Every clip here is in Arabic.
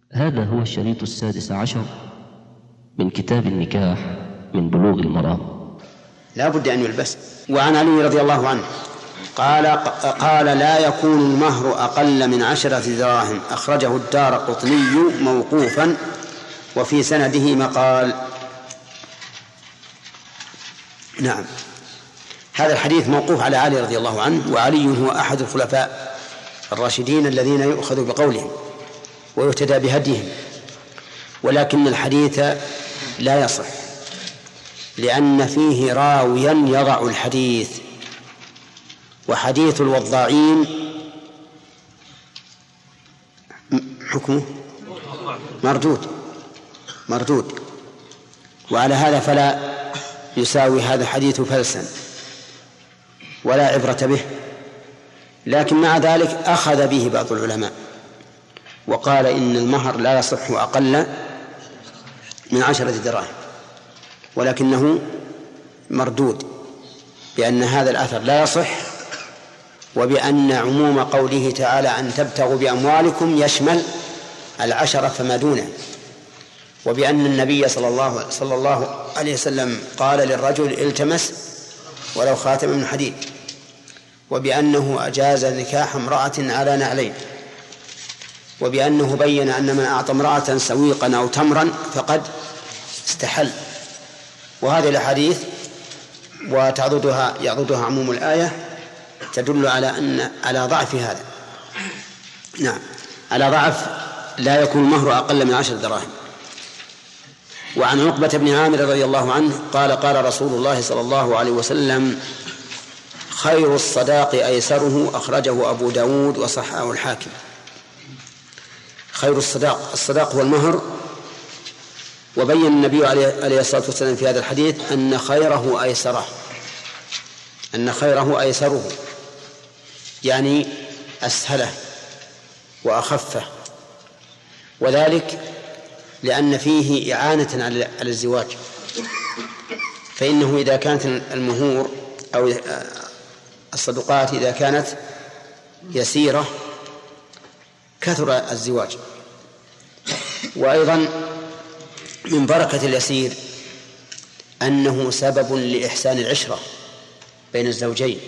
هذا هو الشريط 16 من كتاب النكاح من بلوغ المرام. لا بد أن يلبس. وعن علي رضي الله عنه قال لا يكون المهر أقل من 10 دراهم، أخرجه الدارقطني موقوفا وفي سنده مقال. نعم، هذا الحديث موقوف على علي رضي الله عنه، وعلي هو أحد الخلفاء الراشدين الذين يؤخذ بقولهم ويهتدى بهديهم، ولكن الحديث لا يصح لأن فيه راويا يضع الحديث، وحديث الوضاعين حكمه مردود، وعلى هذا فلا يساوي هذا الحديث فلسا ولا عبرة به. لكن مع ذلك أخذ به بعض العلماء وقال إن المهر لا يصح أقل من 10 دراهم، ولكنه مردود بأن هذا الأثر لا يصح، وبأن عموم قوله تعالى أن تبتغوا بأموالكم يشمل 10 فما دونه، وبأن النبي صلى الله عليه وسلم قال للرجل التمس ولو خاتم من حديد، وبأنه أجاز نكاح امرأة على نعلين، وبأنه بين أن من أعطى امرأة سويقا أو تمرا فقد استحل. وهذه الأحاديث ويعضدها عموم الآية تدل على ضعف هذا. نعم، على ضعف لا يكون المهر أقل من 10 دراهم. وعن عقبة بن عامر رضي الله عنه قال رسول الله صلى الله عليه وسلم خير الصداق أيسره، أخرجه أبو داود وصححه الحاكم. خير الصداق هو المهر، وبين النبي عليه الصلاة والسلام في هذا الحديث أن خيره أيسره، يعني أسهله وأخفه، وذلك لأن فيه إعانة على الزواج. فإنه إذا كانت المهور أو الصدقات إذا كانت يسيرة كثر الزواج. وأيضا من بركة اليسير أنه سبب لإحسان العشرة بين الزوجين،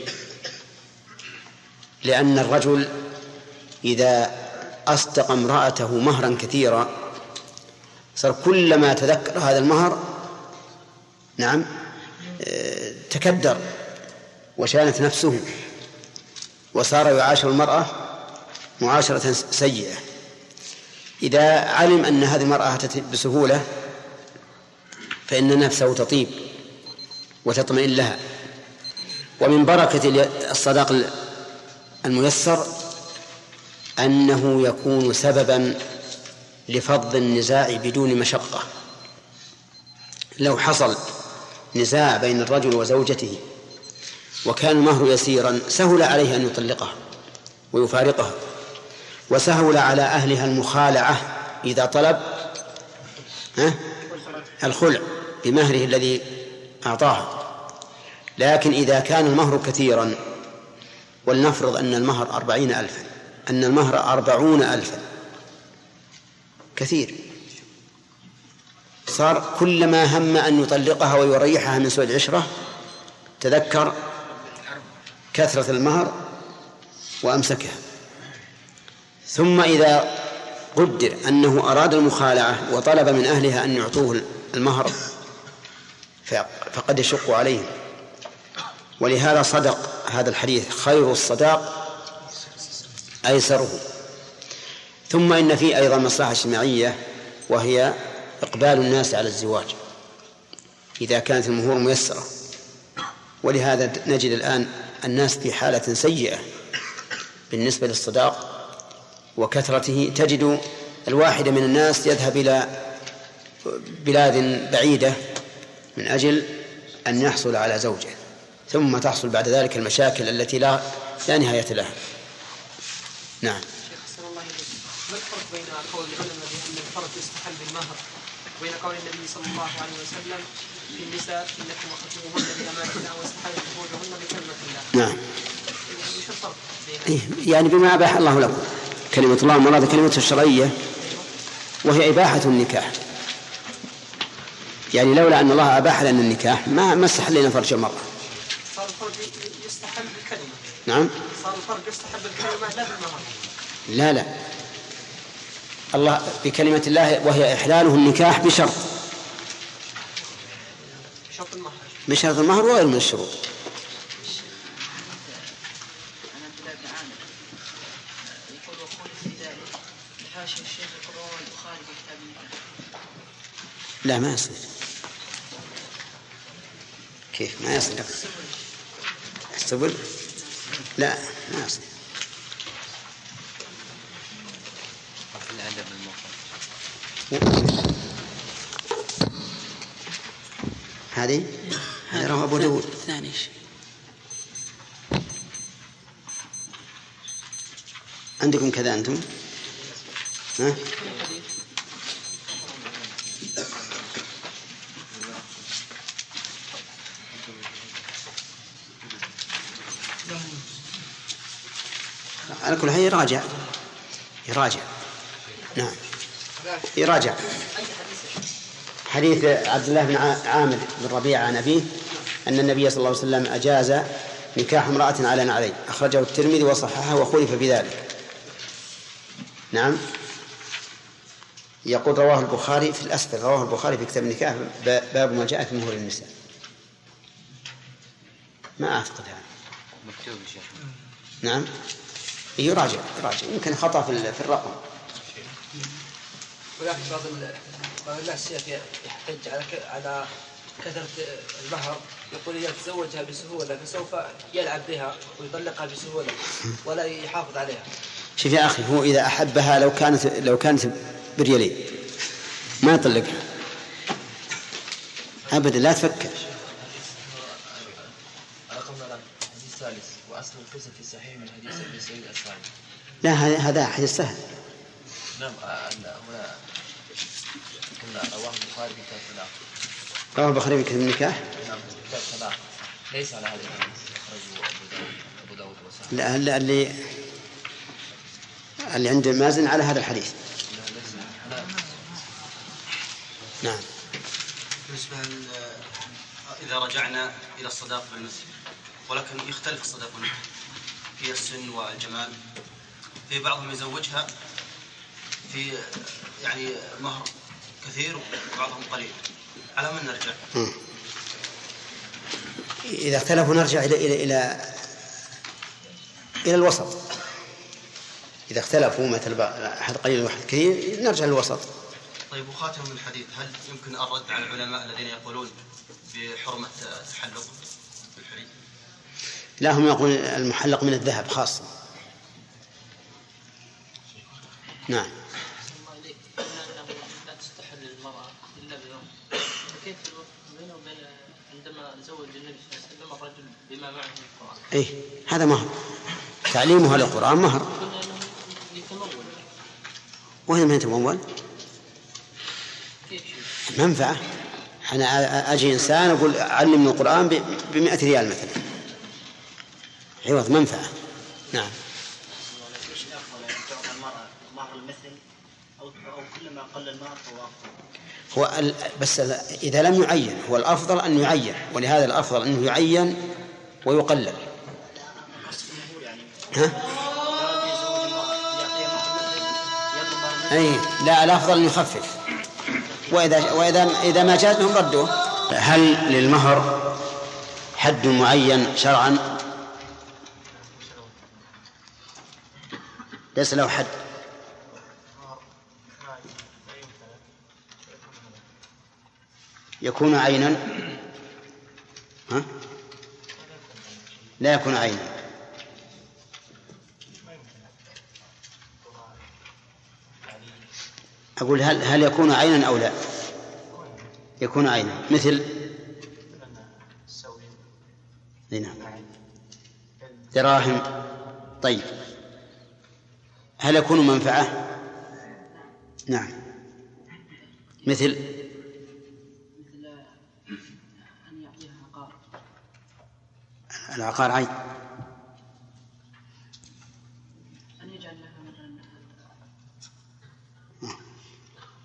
لأن الرجل إذا أصدق امرأته مهرا كثيرا صار كلما تذكر هذا المهر تكدر وشانت نفسه، وصار يعاشر المرأة معاشرة سيئة. إذا علم أن هذه المرأة بسهولة فإن نفسه تطيب وتطمئن لها. ومن بركة الصداق الميسر أنه يكون سببا لفض النزاع بدون مشقة. لو حصل نزاع بين الرجل وزوجته وكان المهر يسيرا سهل عليه أن يطلقها ويفارقها، وسهل على أهلها المخالعة إذا طلب الخلع بمهره الذي أعطاها. لكن إذا كان المهر كثيرا، ولنفرض أن المهر 40,000 كثير، صار كلما هم أن يطلقها ويريحها من سوء العشرة تذكر كثرة المهر وأمسكها. ثم إذا قدر أنه أراد المخالعة وطلب من أهلها أن يعطوه المهر فقد يشق عليهم. ولهذا صدق هذا الحديث خير الصداق أيسره. ثم إن فيه أيضا مصلحة اجتماعية، وهي إقبال الناس على الزواج إذا كانت المهور ميسرة. ولهذا نجد الآن الناس في حالة سيئة بالنسبة للصداق وكثرته. تجد الواحد من الناس يذهب إلى بلاد بعيدة من أجل أن يحصل على زوجة، ثم تحصل بعد ذلك المشاكل التي لا نهاية لها. نعم. ما الفرق بين قول العلماء بأن الفرج يستحل بالمهر وبين قول النبي صلى الله عليه وسلم في النساء إنكم أخذتموهن بأمانة الله واستحلت فروجهن بكلمة الله؟ نعم. يعني بما أباح الله لكم، كلمة الله مراد كلمة الشرعية، وهي إباحة النكاح، يعني لولا أن الله أباح لنا النكاح ما استحلينا فرج المرأة. صار الفرج يستحل بالكلمة. نعم. صار الفرج يستحل بالكلمة لا بالمهر. لا الله بكلمة الله وهي إحلاله النكاح بشرط المهر. بشرط المهر وغير من الشروط. لا ما يصير. كيف ما يصير؟ السبل لا ما يصير. هذه رواه أبو داود. الثاني عندكم كذا أنتم؟ ها؟ على كل حال يراجع. نعم يراجع. حديث عبد الله بن عامر بن ربيعة عن أبيه أن النبي صلى الله عليه وسلم أجاز نكاح امرأة على نعلين، أخرجه الترمذي وصححه وخولف بذلك. نعم. يقول رواه البخاري في الأسفل، رواه البخاري في كتاب النكاح باب ما جاء في مهر النساء. ما أعتقد هذا مكتوب يا شيخ. نعم يراجع يمكن خطأ في الرقم. ولكن بعض الناس يحتج على كثرة المهر، يقول إذا تزوجها بسهولة فسوف يلعب بها ويطلقها بسهولة ولا يحافظ عليها. شوف يا أخي، هو إذا أحبها لو كانت بريالين ما يطلقها أبدا، لا تفكر. الحديث الثالث وأصل القصة في صحيح من حديث أبي سعيد الأنصاري. لا هذا حديث سهل. نعم هنا رواه البخاري في كتاب الطلاق. رواه البخاري في كتاب النكاح. نعم في كتاب الطلاق ليس على هذا الحديث، أخرجه أبو داود وصححه. لا اللي عند مازن على هذا الحديث. نعم. بالنسبة إذا رجعنا إلى الصداق بالمثل، ولكن يختلف الصداق في السن والجمال، في بعضهم يزوجها في يعني مهر كثير وبعضهم قليل، على من نرجع؟ إذا اختلفوا نرجع إلى الوسط. إذا اختلفوا مثل أحد قليل وأحد كثير نرجع للوسط. طيب وخاتم الحديث، هل يمكن الرد على العلماء الذين يقولون بحرمة التحلق بالحلي؟ لا، هم يقولون المحلق من الذهب خاصة. نعم. لا تستحل المرأة إلا بيوم، فكيف الوقت بينه وبين عندما زوج النبي صلى الله عليه وسلم الرجل بما معه من القرآن؟ إيه هذا مهر، تعليمها للقرآن مهر. قلنا أنه يتمول. وين ما يتمول؟ كيف منفعة. أنا أجي إنسان أقول علمني القرآن ب100 ريال مثلا، عوض منفعة. نعم. هو بس إذا لم يعين، هو الأفضل أن يعين، ولهذا الأفضل أنه يعين ويقلل. ها؟ أي لا، الأفضل أن يخفف، وإذا ما جازهم ردوه. هل للمهر حد معين شرعا؟ ليس له حد. يكون عينا. ها؟ لا يكون عينا. أقول هل يكون عينا أو لا؟ يكون عينا مثل دراهم. طيب هل يكون منفعة؟ نعم. مثل أن يعطيها عقار. العقار عين. أن يجعل لها مثلا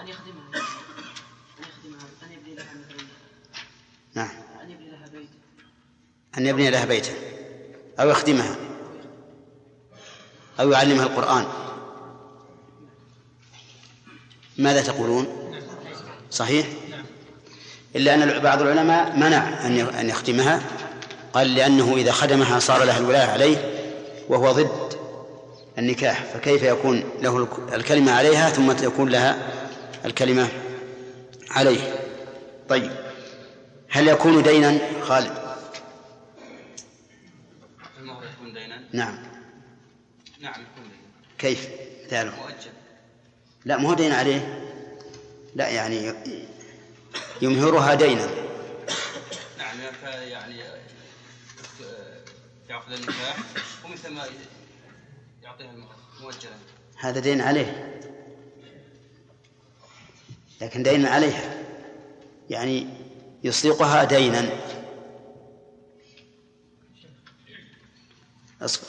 أن يخدمها أن يبني لها مثلا. نعم. أن يبني لها بيت. أن يبني لها بيتا أو يخدمها أو يعلمها القرآن. ماذا تقولون؟ صحيح؟ إلا أن بعض العلماء منع أن يخدمها، قال لأنه إذا خدمها صار لها الولاية عليه وهو ضد النكاح، فكيف يكون له الكلمة عليها ثم تكون لها الكلمة عليه؟ طيب، هل يكون دينا خالد؟ المهر يكون دينا؟ نعم. نعم يكون دينا. كيف مثاله؟ مؤجل. لا، مو دين عليه، لا يعني يمهرها دينا. نعم، يعني يعقد النكاح ومثل ما يعطيها المهر مؤجلا. هذا دين عليه، لكن دين عليها يعني يصدقها دينا. أصبر.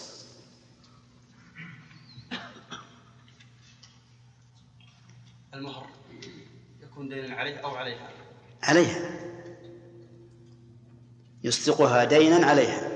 المهر يكون دينا عليه أو عليها؟ عليها، يصدقها دينا عليها.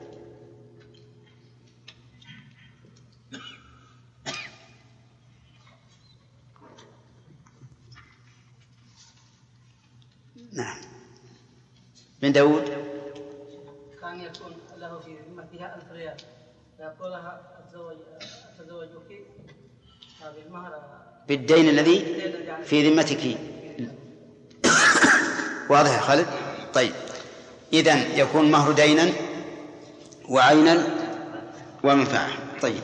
نعم. بن داود كان يكون له في ذمتها 1000 ريال، فيقول لها أتزوجك بالمهر بالدين الذي في ذمتك. واضح يا خالد؟ طيب، إذن يكون مهر دينا وعينا ومنفعة. طيب،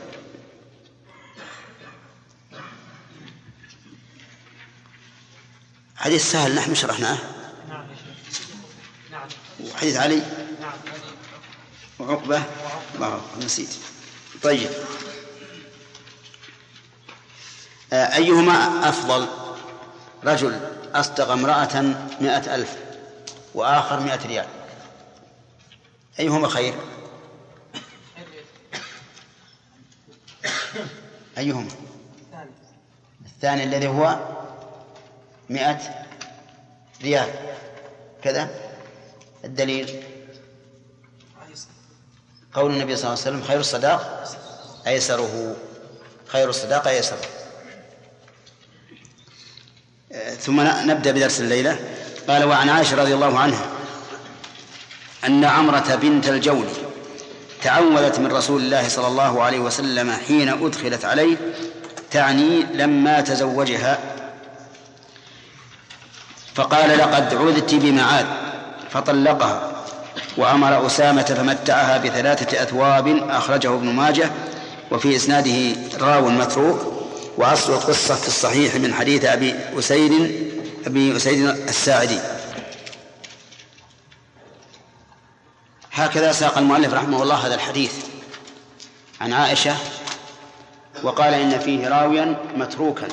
حديث سهل نحن شرحناه، وحديث علي وعقبة نسيت. طيب، أيهما أفضل؟ رجل أصدق امرأة 100,000 وآخر 100 ريال، أيهما خير؟ أيهما؟ الثاني الذي هو 100 ريال كذا. الدليل قول النبي صلى الله عليه وسلم: خير الصداق أيسره، خير الصداق أيسره. ثم نبدأ بدرس الليلة. قال: وعن عائشة رضي الله عنها أن عمرة بنت الجون تعوذت من رسول الله صلى الله عليه وسلم حين أدخلت عليه، تعني لما تزوجها، فقال: لقد عذت بمعاذ، فطلقها، وأمر أسامة فمتعها ب3 أثواب. أخرجه ابن ماجه، وفي إسناده راو متروك، وأصل القصة في الصحيح من حديث أبي أسيد الساعدي. هكذا ساق المؤلف رحمه الله هذا الحديث عن عائشة، وقال إن فيه راويا متروكا.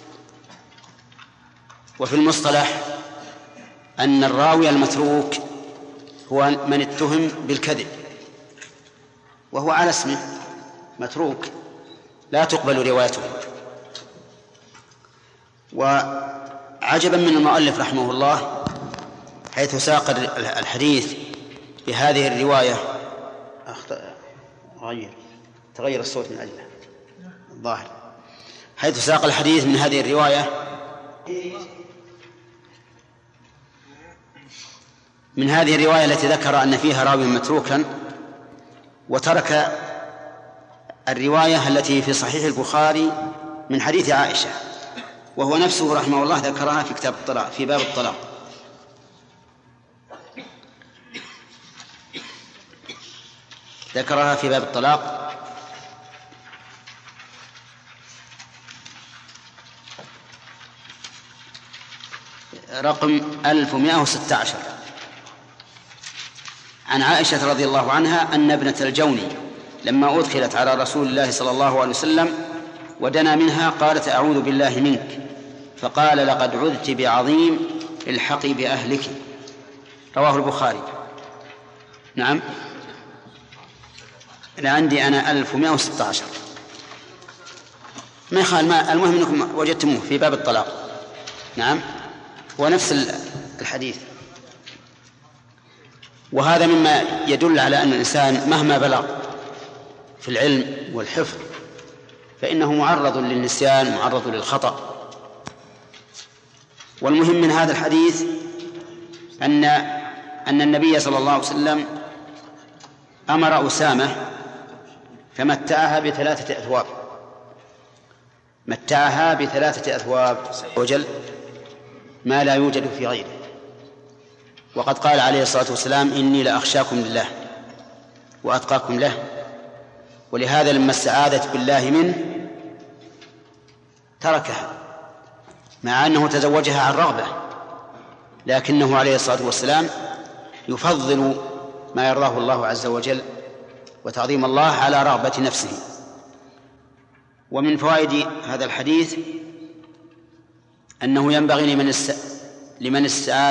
وفي المصطلح أن الراوي المتروك هو من اتهم بالكذب وهو على اسمه متروك، لا تقبل روايته. وعجبا من المؤلف رحمه الله حيث ساق الحديث بهذه الرواية. تغير الصوت من أجله الظاهر. حيث ساق الحديث من هذه الرواية، من هذه الرواية التي ذكر أن فيها راوي متروكا، وترك الرواية التي في صحيح البخاري من حديث عائشة، وهو نفسه رحمه الله ذكرها في كتاب الطلاق، في باب الطلاق. ذكرها في باب الطلاق رقم 1116 عن عائشة رضي الله عنها أن ابنة الجوني لما أدخلت على رسول الله صلى الله عليه وسلم ودنا منها قالت: أعوذ بالله منك، فقال: لقد عذت بعظيم، الحقي بأهلك. رواه البخاري. نعم، أنا عندي أنا 1116. ما يخال، المهم أنكم وجدتموه في باب الطلاق. نعم، ونفس الحديث. وهذا مما يدل على أن الإنسان مهما بلغ في العلم والحفظ فإنه معرض للنسيان، معرض للخطأ. والمهم من هذا الحديث أن النبي صلى الله عليه وسلم أمر أسامة فمتعها ب3 أثواب، متعها ب3 أثواب وجل ما لا يوجد في غيره. وقد قال عليه الصلاة والسلام: إني لأخشاكم لله وأتقاكم له. ولهذا لما استعاذت بالله منه تركها، مع أنه تزوجها عن رغبة، لكنه عليه الصلاة والسلام يفضل ما يرضاه الله عز وجل وتعظيم الله على رغبة نفسه. ومن فوائد هذا الحديث أنه ينبغي لمن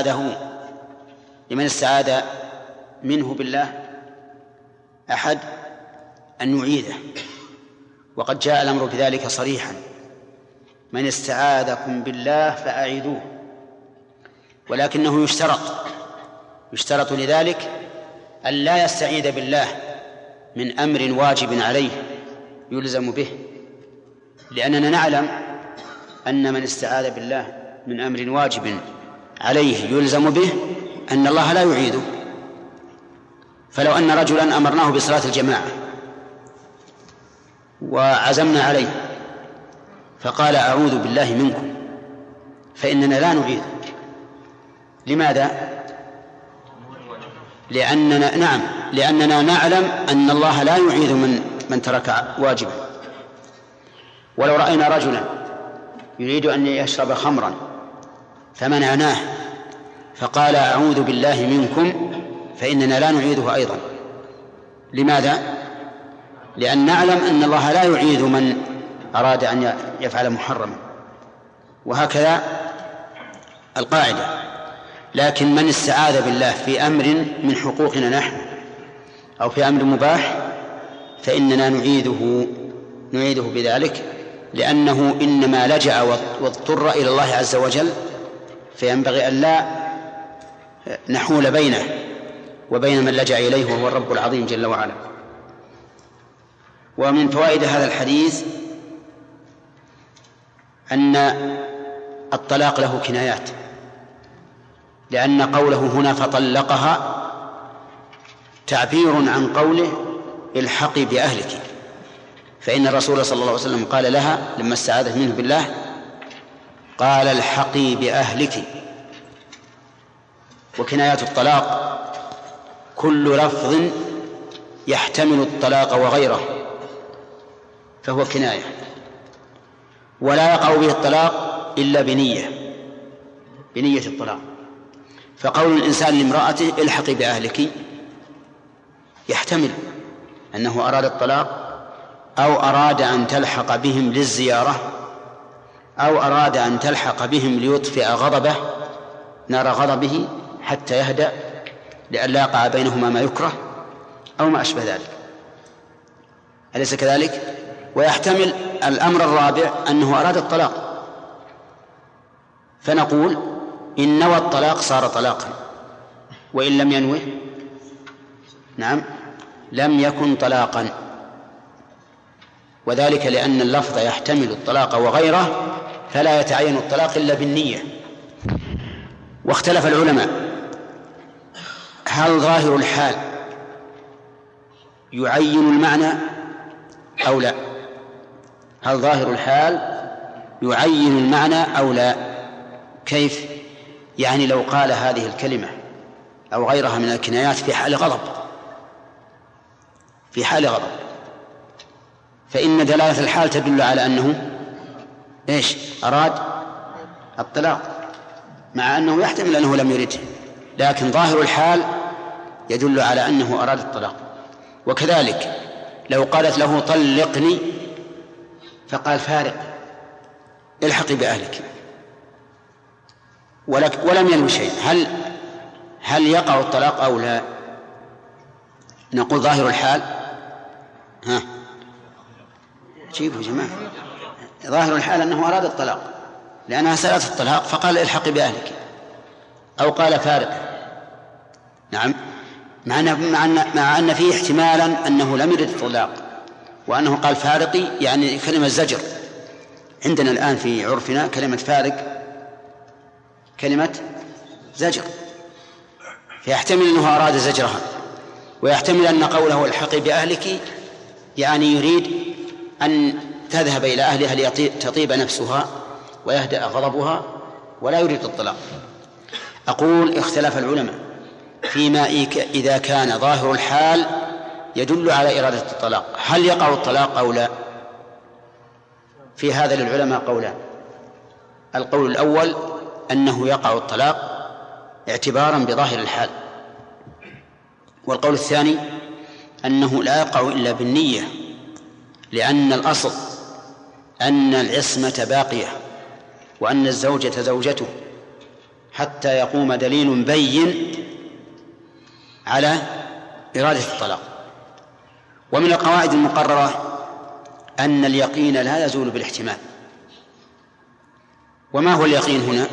استعاذ منه بالله أحد أن يعيده، وقد جاء الأمر بذلك صريحا: من استعاذكم بالله فأعيذوه. ولكنه يشترط لذلك أن لا يستعيذ بالله من أمر واجب عليه يلزم به، لأننا نعلم أن من استعاذ بالله من أمر واجب عليه يلزم به أن الله لا يعيده. فلو أن رجلا أمرناه بصلاة الجماعة وعزمنا عليه فقال: أعوذ بالله منكم، فإننا لا نعيده. لماذا؟ لأننا نعلم أن الله لا يعيد من ترك واجبا. ولو رأينا رجلا يريد أن يشرب خمرا فمنعناه فقال: أعوذ بالله منكم، فإننا لا نعيده أيضا. لماذا؟ لأن نعلم أن الله لا يعيد من أراد أن يفعل محرما. وهكذا القاعدة. لكن من استعاذ بالله في أمر من حقوقنا نحن أو في أمر مباح فإننا نعيده بذلك، لأنه إنما لجأ واضطر إلى الله عز وجل، فينبغي أن لا نحول بينه وبين من لجأ إليه وهو الرب العظيم جل وعلا. ومن فوائد هذا الحديث أن الطلاق له كنايات، لأن قوله هنا فطلقها تعبير عن قوله الحقي بأهلك، فإن الرسول صلى الله عليه وسلم قال لها لما استعاذت منه بالله قال: الحقي بأهلك. وكنايات الطلاق كل لفظ يحتمل الطلاق وغيره فهو كناية، ولا يقع به الطلاق إلا بنية الطلاق. فقول الإنسان لامرأته الحقي بأهلك يحتمل أنه أراد الطلاق، أو أراد أن تلحق بهم للزيارة، أو أراد أن تلحق بهم ليطفئ غضبه نار غضبه حتى يهدأ لئلا يقع بينهما ما يكره أو ما أشبه ذلك. أليس كذلك؟ ويحتمل الأمر الرابع أنه أراد الطلاق، فنقول إن نوى الطلاق صار طلاقا، وإن لم ينوه لم يكن طلاقا. وذلك لأن اللفظ يحتمل الطلاق وغيره، فلا يتعين الطلاق إلا بالنية. واختلف العلماء هل ظاهر الحال يعين المعنى أو لا؟ هل ظاهر الحال يعين المعنى أو لا؟ كيف؟ يعني لو قال هذه الكلمة أو غيرها من الكنايات في حال غضب فإن دلالة الحال تدل على أنه أراد الطلاق، مع أنه يحتمل أنه لم يرده، لكن ظاهر الحال يدل على أنه أراد الطلاق. وكذلك لو قالت له طلقني فقال فارق الحقي بأهلك ولم ينوي شيء، هل يقع الطلاق أو لا؟ نقول ظاهر الحال جيبوا يا جماعة، ظاهر الحال أنه أراد الطلاق، لأنها سألت الطلاق فقال الحقي بأهلك، أو قال فارق. نعم، مع أن فيه احتمالا أنه لم يرد الطلاق وأنه قال فارقي، يعني كلمة زجر. عندنا الآن في عرفنا كلمة فارق كلمة زجر، فيحتمل أنه أراد زجرها، ويحتمل أن قوله الحقي بأهلك يعني يريد أن تذهب إلى أهلها لتطيب نفسها ويهدأ غضبها، ولا يريد الطلاق. أقول اختلف العلماء فيما إذا كان ظاهر الحال يدل على إرادة الطلاق، هل يقع الطلاق أو لا؟ في هذا للعلماء قولان. القول الأول أنه يقع الطلاق اعتبارا بظاهر الحال، والقول الثاني أنه لا يقع إلا بالنية، لأن الأصل أن العصمة باقية وأن الزوجة زوجته حتى يقوم دليل بين على إرادة الطلاق. ومن القواعد المقررة أن اليقين لا يزول بالاحتمال. وما هو اليقين هنا؟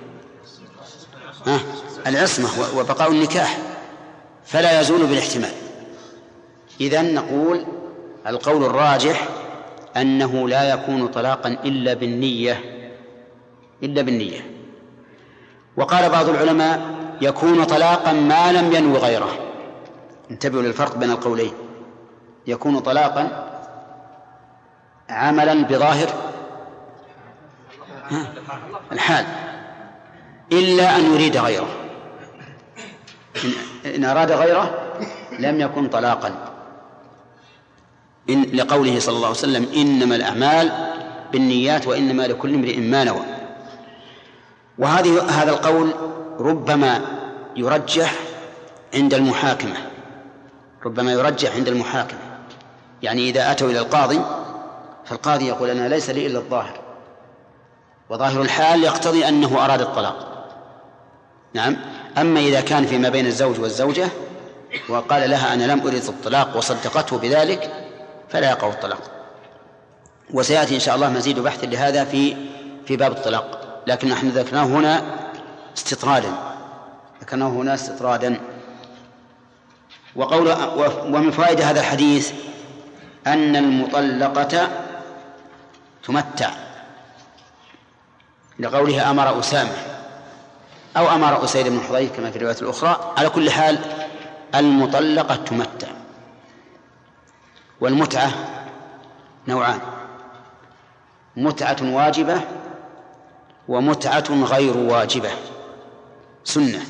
العصمة وبقاء النكاح، فلا يزول بالاحتمال. إذن نقول القول الراجح أنه لا يكون طلاقا إلا بالنية. وقال بعض العلماء يكون طلاقا ما لم ينو غيره. انتبهوا للفرق بين القولين، يكون طلاقا عملا بظاهر الحال إلا أن يريد غيره. إن أراد غيره لم يكن طلاقا، لقوله صلى الله عليه وسلم إنما الأعمال بالنيات وإنما لكل امرئ ما نوى. هذا القول ربما يرجح عند المحاكمة، يعني إذا أتوا إلى القاضي فالقاضي يقول أنا ليس لي إلا الظاهر، وظاهر الحال يقتضي أنه أراد الطلاق. نعم. أما إذا كان فيما بين الزوج والزوجة وقال لها أنا لم أريد الطلاق وصدقته بذلك فلا يقع الطلاق. وسيأتي إن شاء الله مزيد بحث لهذا في باب الطلاق، لكن نحن ذكرناه هنا استطرادا. ومن فوائد هذا الحديث أن المطلقة تمتع، لقولها أمر أسامة أو أمر أسيد بن حضير كما في الرواية الأخرى. على كل حال المطلقة تمتع. والمتعة نوعان: متعة واجبة ومتعة غير واجبة سنة.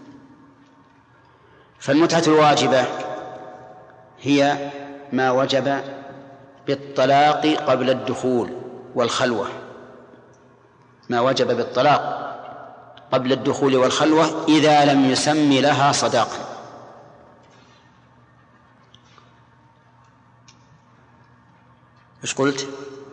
فالمتعة الواجبة هي ما وجب بالطلاق قبل الدخول والخلوة، إذا لم يسم لها صداقا. إيش قلت؟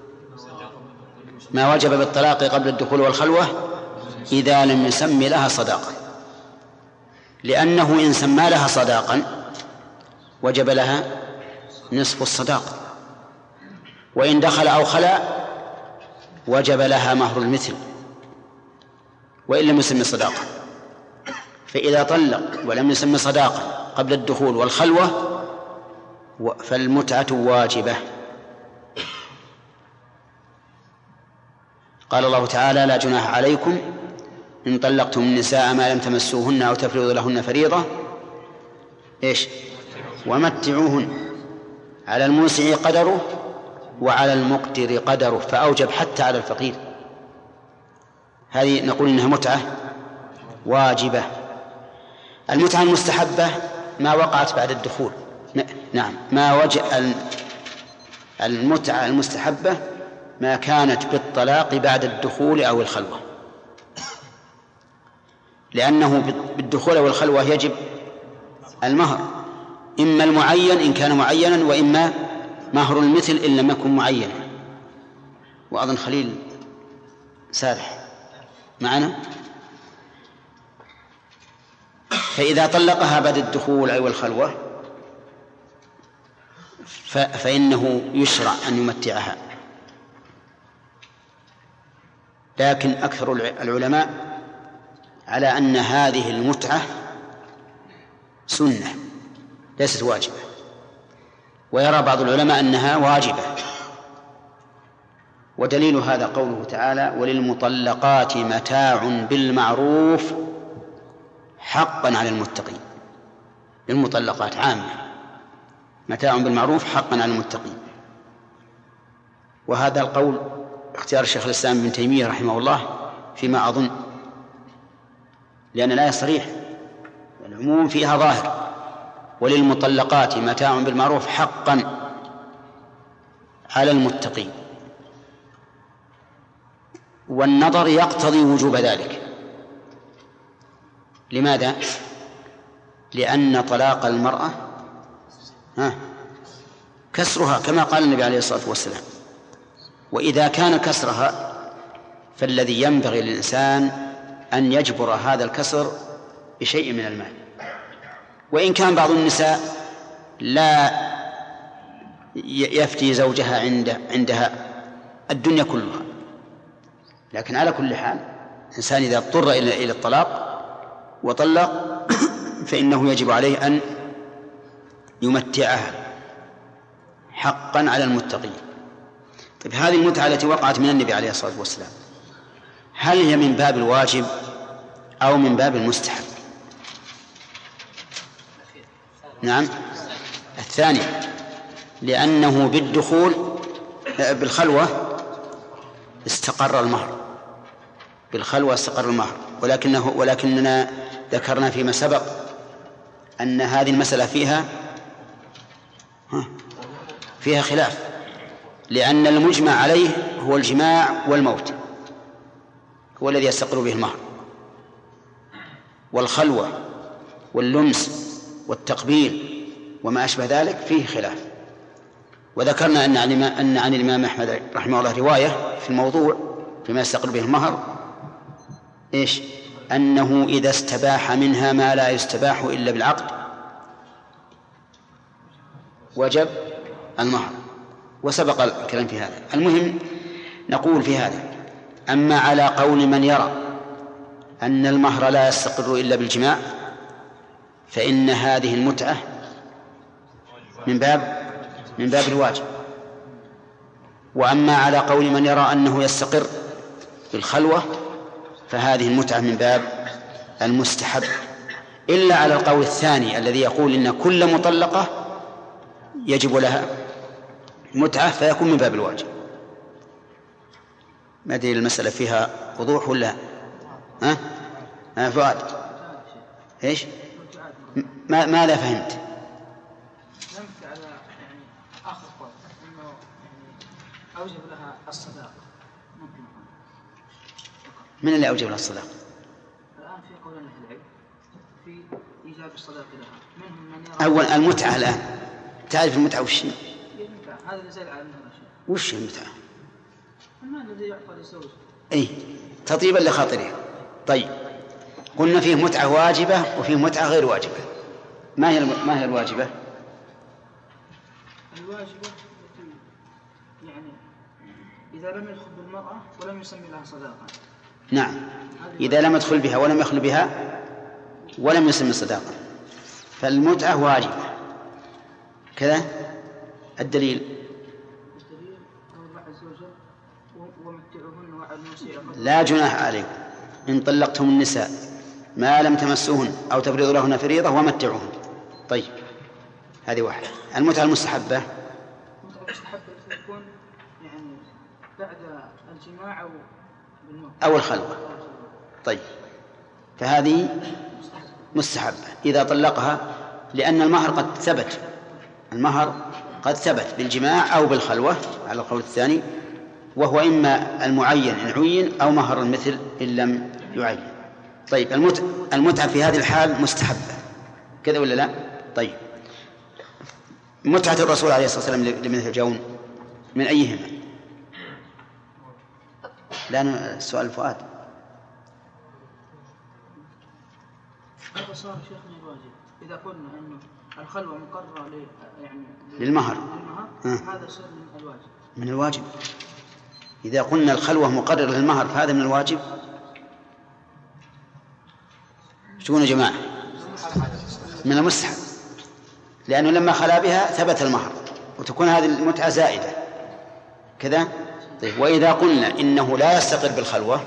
ما وجب بالطلاق قبل الدخول والخلوة إذا لم يسم لها صداقا، لأنه إن سمى لها صداقا وجب لها نصف الصداق، وإن دخل أو خلا وجب لها مهر المثل وإن لم يسمي صداقا. فإذا طلق ولم يسمي صداقا قبل الدخول والخلوة فالمتعة واجبة. قال الله تعالى لا جناح عليكم إن طلقتم النساء ما لم تمسوهن أو تفرضوا لهن فريضة ومتعوهن على الموسع قدره وعلى المقتر قدره، فأوجب حتى على الفقير. هذه نقول إنها متعة واجبة. المتعة المستحبة ما وقعت بعد الدخول. نعم، المتعة المستحبة ما كانت بالطلاق بعد الدخول أو الخلوة، لأنه بالدخول أو الخلوة يجب المهر، إما المعين إن كان معينا، وإما مهر المثل إن لم يكن معينا. وأظن خليل سارح معنا. فإذا طلقها بعد الدخول أو الخلوة فإنه يشرع أن يمتعها، لكن أكثر العلماء على أن هذه المتعة سنة ليست واجبة، ويرى بعض العلماء أنها واجبة. ودليل هذا قوله تعالى: وللمطلقات متاع بالمعروف حقا على المتقين. للمطلقات عامة، متاع بالمعروف حقا على المتقين. وهذا القول اختيار الشيخ الإسلام ابن تيمية رحمه الله فيما أظن، لأن الآية صريح، العموم فيها ظاهر: وللمطلقات متاع بالمعروف حقا على المتقين. والنظر يقتضي وجوب ذلك. لماذا؟ لأن طلاق المرأة كسرها كما قال النبي عليه الصلاة والسلام، وإذا كان كسرها فالذي ينبغي للإنسان أن يجبر هذا الكسر بشيء من المال. وإن كان بعض النساء لا يفتي زوجها عندها الدنيا كلها، لكن على كل حال الإنسان إذا اضطر إلى الطلاق وطلق فإنه يجب عليه أن يمتعها حقا على المتقين. طيب، هذه المتعة التي وقعت من النبي عليه الصلاة والسلام هل هي من باب الواجب أو من باب المستحب؟ نعم، الثاني، لأنه بالدخول بالخلوة استقر المهر، بالخلوة استقر المهر. ولكننا ذكرنا فيما سبق أن هذه المسألة فيها خلاف، لأن المجمع عليه هو الجماع والموت هو الذي يستقر به المهر، والخلوة واللمس والتقبيل وما أشبه ذلك فيه خلاف. وذكرنا أن عن الإمام أحمد رحمه الله رواية في الموضوع فيما يستقر به المهر إيش؟ أنه إذا استباح منها ما لا يستباح إلا بالعقد وجب المهر، وسبق الكلام في هذا. المهم نقول في هذا: أما على قول من يرى أن المهر لا يستقر إلا بالجماع فإن هذه المتعة من باب الواجب. وأما على قول من يرى أنه يستقر بالخلوة فهذه المتعة من باب المستحب، إلا على القول الثاني الذي يقول إن كل مطلقة يجب لها متعة فيكون من باب الواجب. ما أدري المسألة فيها وضوح ولا فؤاد إيش؟ ماذا فهمت؟ فهمت على آخر قول أنه أوجب لها الصداقة. ممكن من اللي أوجب لها الصداقة؟ الآن في قول أهل العلم في إيجاب الصداقة لها، منهم من يرى أول المتعة. الآن تعرف المتعة وش هي؟ هذا اللي زال على النهر. وش المتعة؟ المال الذي يعطى للزوج. أي تطيبا لخاطرها. طيب، قلنا فيه متعة واجبة وفيه متعة غير واجبة. ما هي الواجبة؟ الواجبة التي يعني إذا لم يدخل بالمرأة ولم يسمي لها صداقة. نعم، إذا لم يدخل بها ولم يخل بها ولم يسمي صداقة فالمتعة واجبة كذا. الدليل قول الله عز وجل: ومتعوهن وعلى الموسع قدره. لا جناح عليكم إن طلقتم النساء ما لم تمسوهن أو تفرضوا لهن فريضة ومتعوهن. طيب، هذه واحدة. المتعة المستحبة المتعة المستحبة تكون يعني بعد الجماع أو الخلوة. طيب، فهذه مستحبة إذا طلقها، لأن المهر قد ثبت، المهر قد ثبت بالجماع أو بالخلوة على القول الثاني، وهو إما المعين إن عين أو مهر المثل إن لم يعين. طيب، المتعة في هذه الحال مستحبة كذا ولا لا؟ طيب، متعة الرسول عليه الصلاة والسلام لمن الجون من أيهما؟ لأن السؤال فؤاد. هذا صار شيخنا الواجب إذا قلنا أنه الخلوة مقررة للمهر. هذا صار من الواجب. من الواجب. إذا قلنا الخلوة مقررة للمهر فهذا من الواجب. شو يا جماعة؟ من المستحب، لأنه لما خلا بها ثبت المهر وتكون هذه المتعة زائدة كذا. طيب وإذا قلنا إنه لا يستقر بالخلوة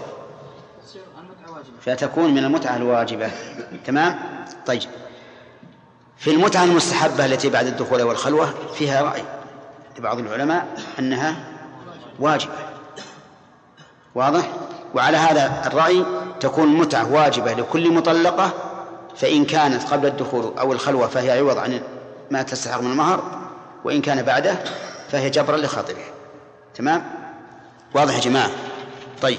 فتكون من المتعة الواجبة. تمام. طيب في المتعة المستحبة التي بعد الدخول والخلوة فيها رأي لبعض العلماء أنها واجبة، واضح؟ وعلى هذا الرأي تكون متعة واجبة لكل مطلقة، فإن كانت قبل الدخول أو الخلوة فهي عوض عن ما تستحق من المهر، وإن كان بعده فهي جبرا لخاطبه. تمام. واضح يا جماعة؟ طيب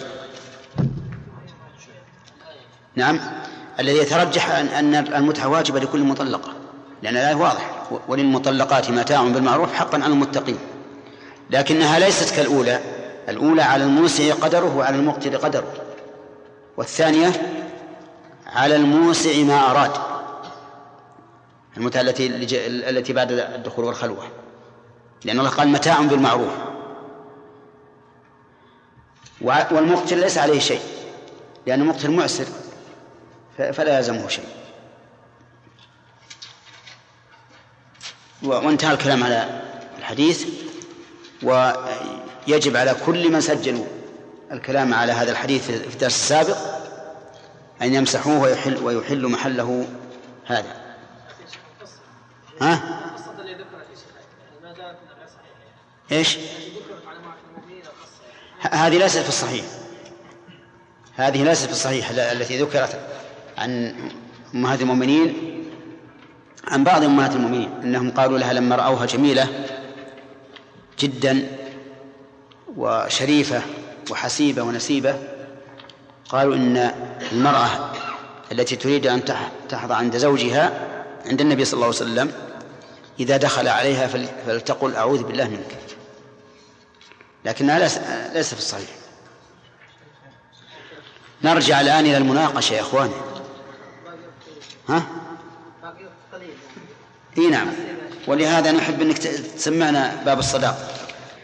نعم. الذي يترجح أن المتعة واجبة لكل مطلقة، لأن الآية واضح وللمطلقات متاع بالمعروف حقا على المتقين، لكنها ليست كالأولى. الأولى على الموسع قدره وعلى المقتر قدره، والثانية على الموسع ما أراد، المتعة التي بعد الدخول والخلوة، لأن الله قال متاع بالمعروف، والمقتر ليس عليه شيء لأن المقتر معسر فلا يلزمه شيء. وانتهى الكلام على الحديث، ويجب على كل من سجلوا الكلام على هذا الحديث في الدرس السابق أن يمسحوه ويحل محله هذا. ها؟ إيش؟ هذه ليست في الصحيح، هذه ليست في الصحيح التي ذكرت عن أمهات المؤمنين، عن بعض أمهات المؤمنين أنهم قالوا لها لما رأوها جميلة جدا وشريفة وحسيبة ونسيبة، قالوا إن المرأة التي تريد أن تحظى عند زوجها عند النبي صلى الله عليه وسلم إذا دخل عليها فلتقل أعوذ بالله منك، لكنها ليس في الصحيح. نرجع الآن إلى المناقشة يا إخواني. ها؟ إيه نعم، ولهذا نحب أنك تسمعنا باب الصداق.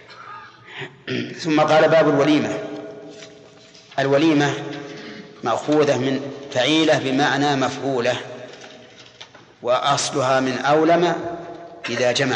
ثم قال باب الوليمة. الوليمة مأخوذة من فعيلة بمعنى مفعولة، وأصلها من أولم إذا جمع.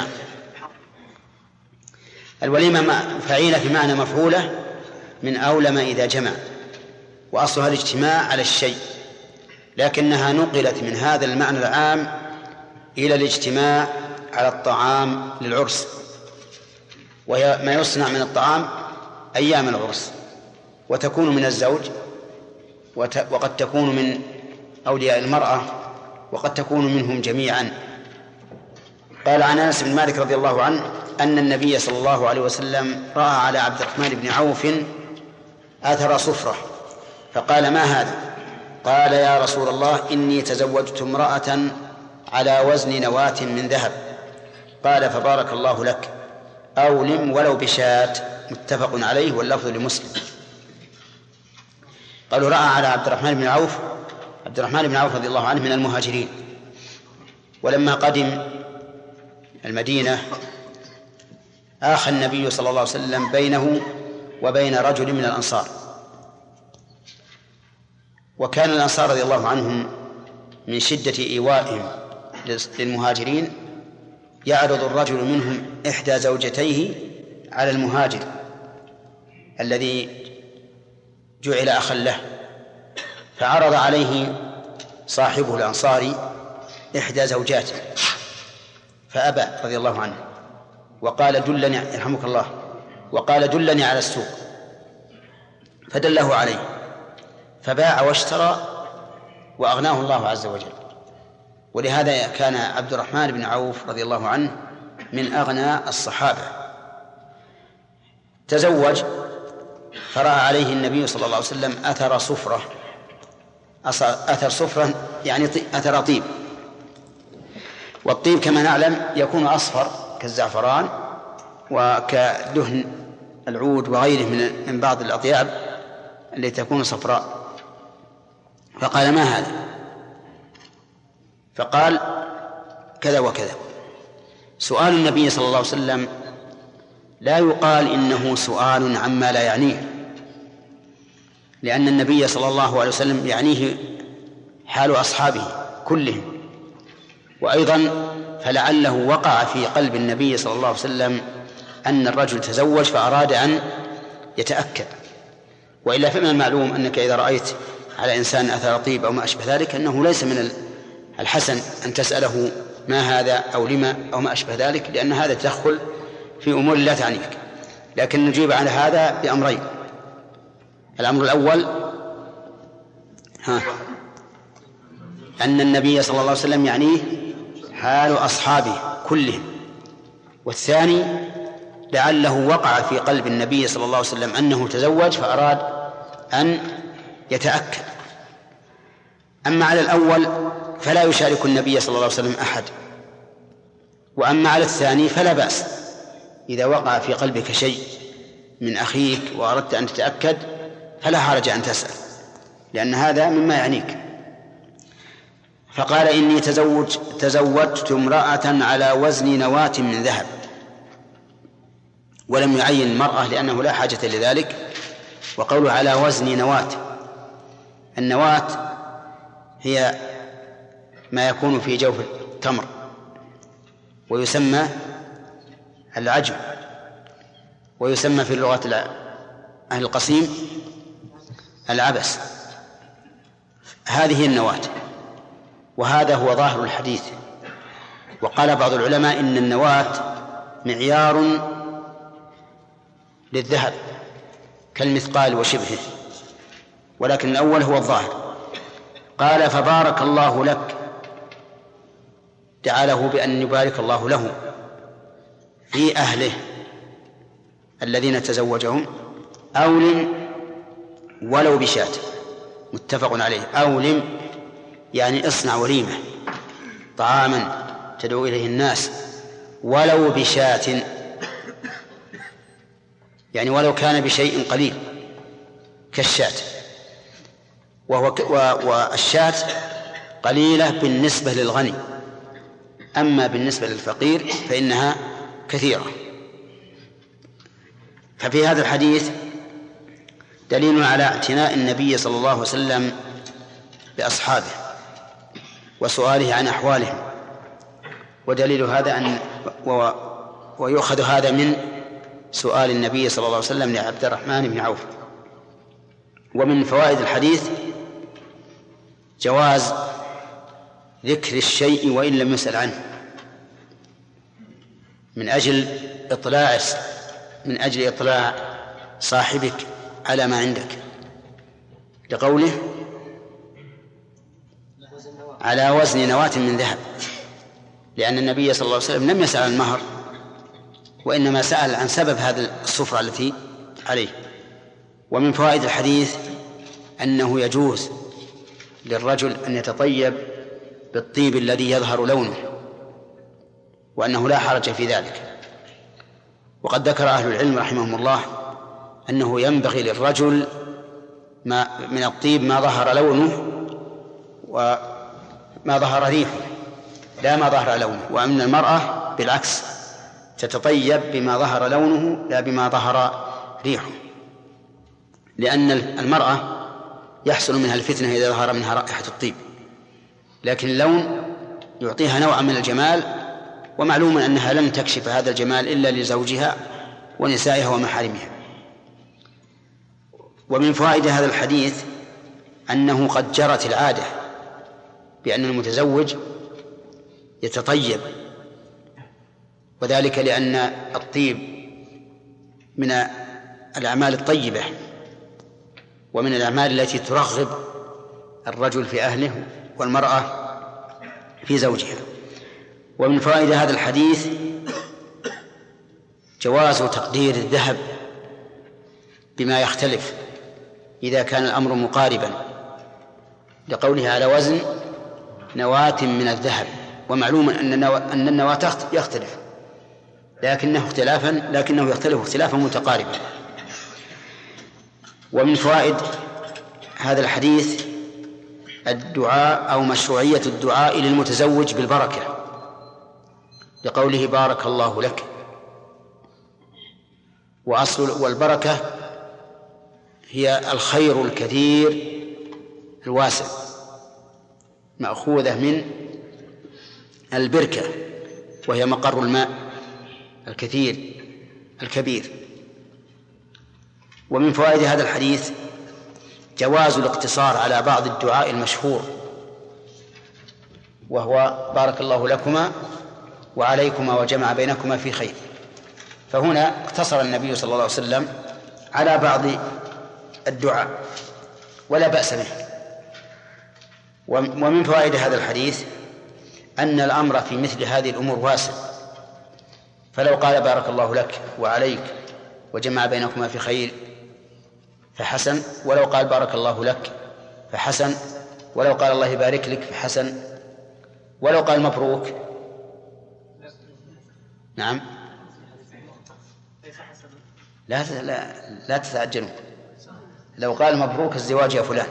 الوليمة فعيلة بمعنى مفعولة من أولم إذا جمع، وأصلها الاجتماع على الشيء، لكنها نقلت من هذا المعنى العام إلى الاجتماع على الطعام للعرس، وهي ما يصنع من الطعام أيام العرس، وتكون من الزوج، وقد تكون من أولياء المرأة، وقد تكون منهم جميعا. قال عن أنس بن مالك رضي الله عنه أن النبي صلى الله عليه وسلم رأى على عبد الرحمن بن عوف أثر صفرة فقال ما هذا؟ قال يا رسول الله إني تزوجت امرأة على وزن نواة من ذهب. قال فبارك الله لك، أولم ولو بشاة. متفق عليه واللفظ لمسلم. قالوا رأى على عبد الرحمن بن عوف. عبد الرحمن بن عوف رضي الله عنه من المهاجرين، ولما قدم المدينة آخى النبي صلى الله عليه وسلم بينه وبين رجل من الأنصار، وكان الأنصار رضي الله عنهم من شدة إيوائهم للمهاجرين يعرض الرجل منهم إحدى زوجتيه على المهاجر الذي جعل أخا له، فعرض عليه صاحبه الأنصاري إحدى زوجاته فأبى رضي الله عنه، وقال دلني يرحمك الله، وقال دلني على السوق، فدله عليه فباع واشترى وأغناه الله عز وجل. ولهذا كان عبد الرحمن بن عوف رضي الله عنه من أغنى الصحابة. تزوج فرأى عليه النبي صلى الله عليه وسلم أثر صفرة. أثر صفرة يعني أثر طيب، والطيب كما نعلم يكون أصفر كالزعفران وكدهن العود وغيره من بعض الأطياب التي تكون صفراء. فقال ما هذا؟ فقال كذا وكذا. سؤال النبي صلى الله عليه وسلم لا يقال إنه سؤال عما لا يعنيه، لأن النبي صلى الله عليه وسلم يعنيه حال أصحابه كلهم. وأيضا فلعله وقع في قلب النبي صلى الله عليه وسلم أن الرجل تزوج فأراد أن يتأكد، وإلا فمن المعلوم أنك إذا رأيت على إنسان أثر طيب أو ما أشبه ذلك أنه ليس من الحسن أن تسأله ما هذا أو لما أو ما أشبه ذلك، لأن هذا تدخل في أمور لا تعنيك. لكن نجيب على هذا بأمرين: الأمر الأول أن النبي صلى الله عليه وسلم يعنيه حال أصحابه كلهم، والثاني لعله وقع في قلب النبي صلى الله عليه وسلم أنه تزوج فأراد أن يتأكد. أما على الأول فلا يشارك النبي صلى الله عليه وسلم أحد، وأما على الثاني فلا بأس إذا وقع في قلبك شيء من أخيك وأردت أن تتأكد فلا حرج أن تسأل، لأن هذا مما يعنيك. فقال: إني تزوجت امرأة على وزن نواة من ذهب، ولم يعين المرأة لأنه لا حاجة لذلك. وقوله على وزن نواة، النواة هي ما يكون في جوف التمر، ويسمى العجم، ويسمى في اللغة أهل القصيم العبس. هذه هي النواة، وهذا هو ظاهر الحديث. وقال بعض العلماء إن النواة معيار للذهب كالمثقال وشبهه، ولكن الأول هو الظاهر. قال: فبارك الله لك، دعا له بأن يبارك الله له في أهله الذين تزوجهم، أولم ولو بشاة، متفق عليه. أولم يعني اصنع وليمة، طعاما تدعو إليه الناس، ولو بشاة يعني ولو كان بشيء قليل كالشاة، والشاة قليلة بالنسبة للغني، أما بالنسبة للفقير فإنها كثيرة. ففي هذا الحديث دليل على اعتناء النبي صلى الله عليه وسلم بأصحابه وسؤاله عن أحوالهم، ودليل هذا ويؤخذ هذا من سؤال النبي صلى الله عليه وسلم لعبد الرحمن بن عوف. ومن فوائد الحديث جواز ذكر الشيء وإن لم يسأل عنه، من أجل إطلاع صاحبك على ما عندك، لقوله على وزن نواة من ذهب، لأن النبي صلى الله عليه وسلم لم يسأل عن المهر، وإنما سأل عن سبب هذه الصفرة التي عليه. ومن فوائد الحديث أنه يجوز للرجل أن يتطيب بالطيب الذي يظهر لونه، وأنه لا حرج في ذلك. وقد ذكر أهل العلم رحمهم الله أنه ينبغي للرجل من الطيب ما ظهر لونه وما ظهر ريحه، لا ما ظهر لونه. وأن المرأة بالعكس تتطيب بما ظهر لونه لا بما ظهر ريحه، لأن المرأة يحصل منها الفتنة إذا ظهر منها رائحة الطيب، لكن اللون يعطيها نوعا من الجمال، ومعلوم أنها لن تكشف هذا الجمال إلا لزوجها ونسائها ومحارمها. ومن فوائد هذا الحديث أنه قد جرت العادة بأن المتزوج يتطيب، وذلك لأن الطيب من الأعمال الطيبة ومن الأعمال التي ترغب الرجل في أهله والمرأة في زوجها. ومن فوائد هذا الحديث جواز تقدير الذهب بما يختلف إذا كان الأمر مقاربا، لقوله على وزن نواة من الذهب، ومعلوم أن النواة يختلف لكنه يختلف اختلافا متقاربا. ومن فوائد هذا الحديث الدعاء أو مشروعية الدعاء للمتزوج بالبركة، لقوله بارك الله لك. والبركة هي الخير الكثير الواسع، مأخوذة من البركة وهي مقر الماء الكثير الكبير. ومن فوائد هذا الحديث جواز الاقتصار على بعض الدعاء المشهور، وهو بارك الله لكما وعليكما وجمع بينكما في خير. فهنا اقتصر النبي صلى الله عليه وسلم على بعض الدعاء ولا بأس به. ومن فوائد هذا الحديث أن الأمر في مثل هذه الأمور واسع، فلو قال بارك الله لك وعليك وجمع بينكما في خير فحسن، ولو قال بارك الله لك فحسن، ولو قال الله يبارك لك فحسن، ولو قال مبروك نعم لا تتعجلوا. لو قال مبروك الزواج يا فلان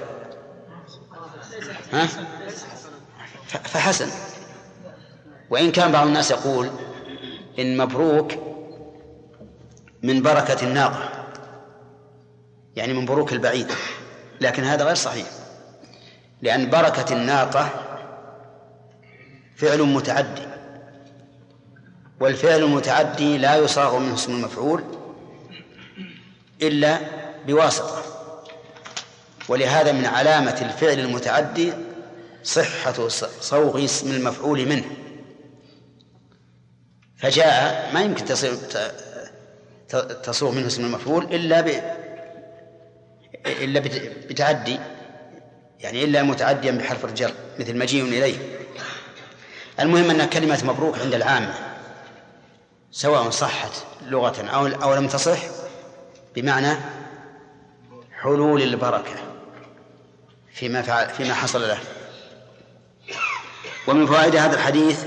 فحسن. وإن كان بعض الناس يقول إن مبروك من بركة الناقة، يعني من بروك البعيد، لكن هذا غير صحيح، لأن بركة الناقة فعل متعدي، والفعل المتعدي لا يصاغ منه اسم المفعول إلا بواسطة، ولهذا من علامة الفعل المتعدي صحة صوغ اسم المفعول منه. فجاء ما يمكن تصوغ منه اسم المفعول إلا بتعدي، يعني إلا متعديا بحرف الجر مثل مجيء إليه. المهم أن كلمة مبروك عند العامة سواء صحت لغة أو لم تصح بمعنى حلول البركة فيما حصل له. ومن فوائد هذا الحديث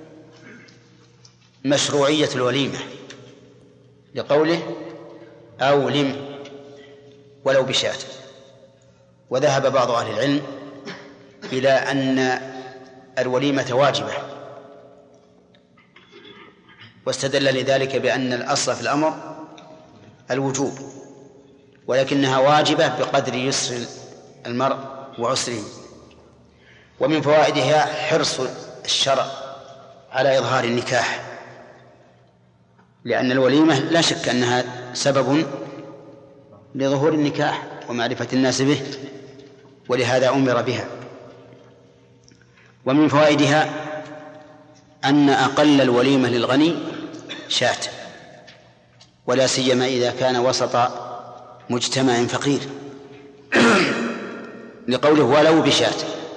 مشروعية الوليمة لقوله أولم ولو بشاة. وذهب بعض أهل العلم إلى أن الوليمة واجبة، واستدل لذلك بأن الأصل في الأمر الوجوب، ولكنها واجبة بقدر يسر المرء وعسره. ومن فوائدها حرص الشرع على إظهار النكاح، لأن الوليمة لا شك أنها سبب لظهور النكاح ومعرفة الناس به، ولهذا أمر بها. ومن فوائدها أن أقل الوليمة للغني شاة، ولا سيما إذا كان وسط مجتمع فقير لقوله ولو بشاة.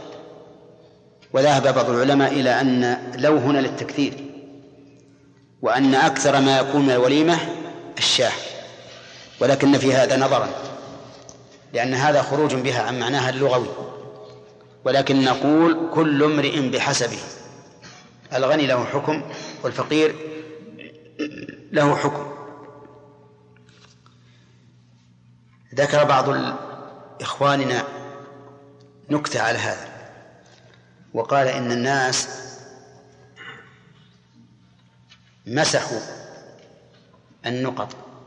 وذهب بعض العلماء إلى أن لو هنا للتكثير، وأن أكثر ما يكون من الوليمة الشاة، ولكن في هذا نظرا، لأن هذا خروج بها عن معناها اللغوي. ولكن نقول كل امرئ بحسبه، الغني له حكم والفقير له حكم. ذكر بعض إخواننا نكتة على هذا، وقال إن الناس مسحوا النقط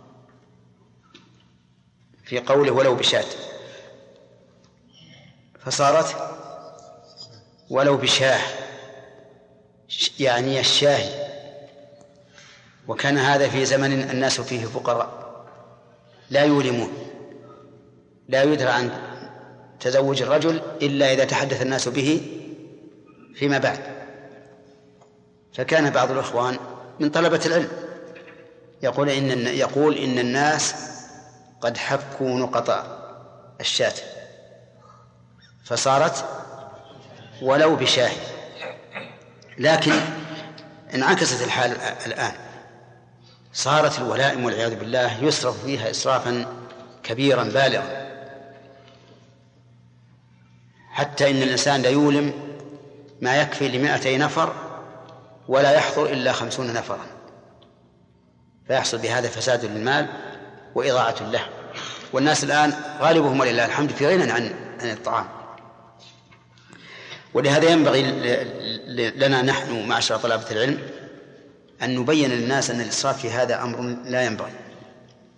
في قوله ولو بشاة، فصارت ولو بشاه، يعني الشاهي. وكان هذا في زمن الناس فيه فقراء لا يولمون، لا يدرى عن تزوج الرجل إلا إذا تحدث الناس به فيما بعد. فكان بعض الإخوان من طلبة العلم يقول إن الناس قد حكوا نقط الشاة فصارت ولو بشاه. لكن انعكست الحال الآن، صارت الولائم والعياذ بالله يسرف فيها إسرافا كبيرا بالغا، حتى إن الإنسان لا يولم ما يكفي ل200 نفر ولا يحضر إلا 50 نفرا، فيحصل بهذا فساد للمال وإضاعة له. والناس الآن غالبهم ولله الحمد في غنى عن الطعام. ولهذا ينبغي لنا نحن معشر طلبة العلم أن نبين للناس أن الإسراف في هذا أمر لا ينبغي،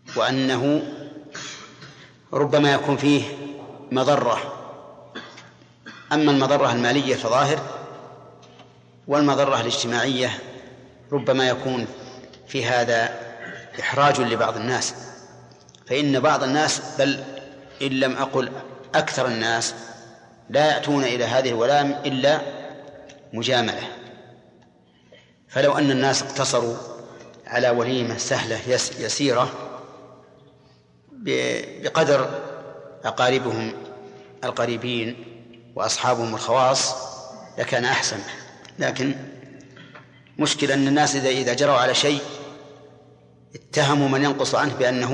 وأنه ربما يكون فيه مضرة، أما المضرة المالية فظاهر، والمضرة الاجتماعية ربما يكون في هذا إحراج لبعض الناس، فإن بعض الناس بل إن لم أقل أكثر الناس لا يأتون إلى هذه الولائم إلا مجاملة. فلو أن الناس اقتصروا على وليمة سهلة يسيرة بقدر أقاربهم القريبين وأصحابهم الخواص لكان أحسن. لكن مشكلة أن الناس إذا جروا على شيء اتهموا من ينقص عنه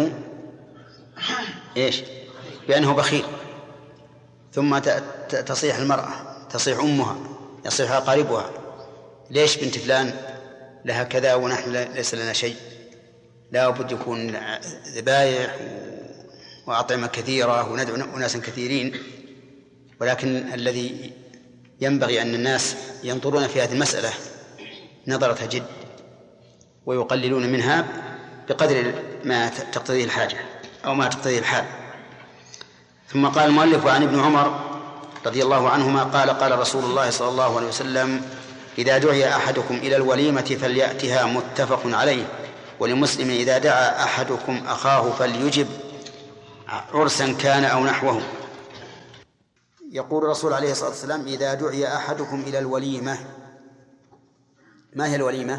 بأنه بخيل، ثم تصيح المرأة، تصيح أمها، يصيح أقاربها: ليش بنت فلان لها كذا ونحن ليس لنا شيء؟ لا بد يكون ذبائح وأطعمة كثيرة وندعو أناسا كثيرين. ولكن الذي ينبغي أن الناس ينظرون في هذه المسألة نظرة جد ويقللون منها بقدر ما تقتضيه الحاجة أو ما تقتضيه الحال. ثم قال المؤلف: عن ابن عمر رضي الله عنهما قال: قال رسول الله صلى الله عليه وسلم: إذا دعي أحدكم إلى الوليمة فليأتها، متفق عليه. ولمسلم: إذا دعا أحدكم أخاه فليجب، عرسا كان أو نحوه. يقول الرسول عليه الصلاة والسلام: إذا دعي أحدكم إلى الوليمة. ما هي الوليمة؟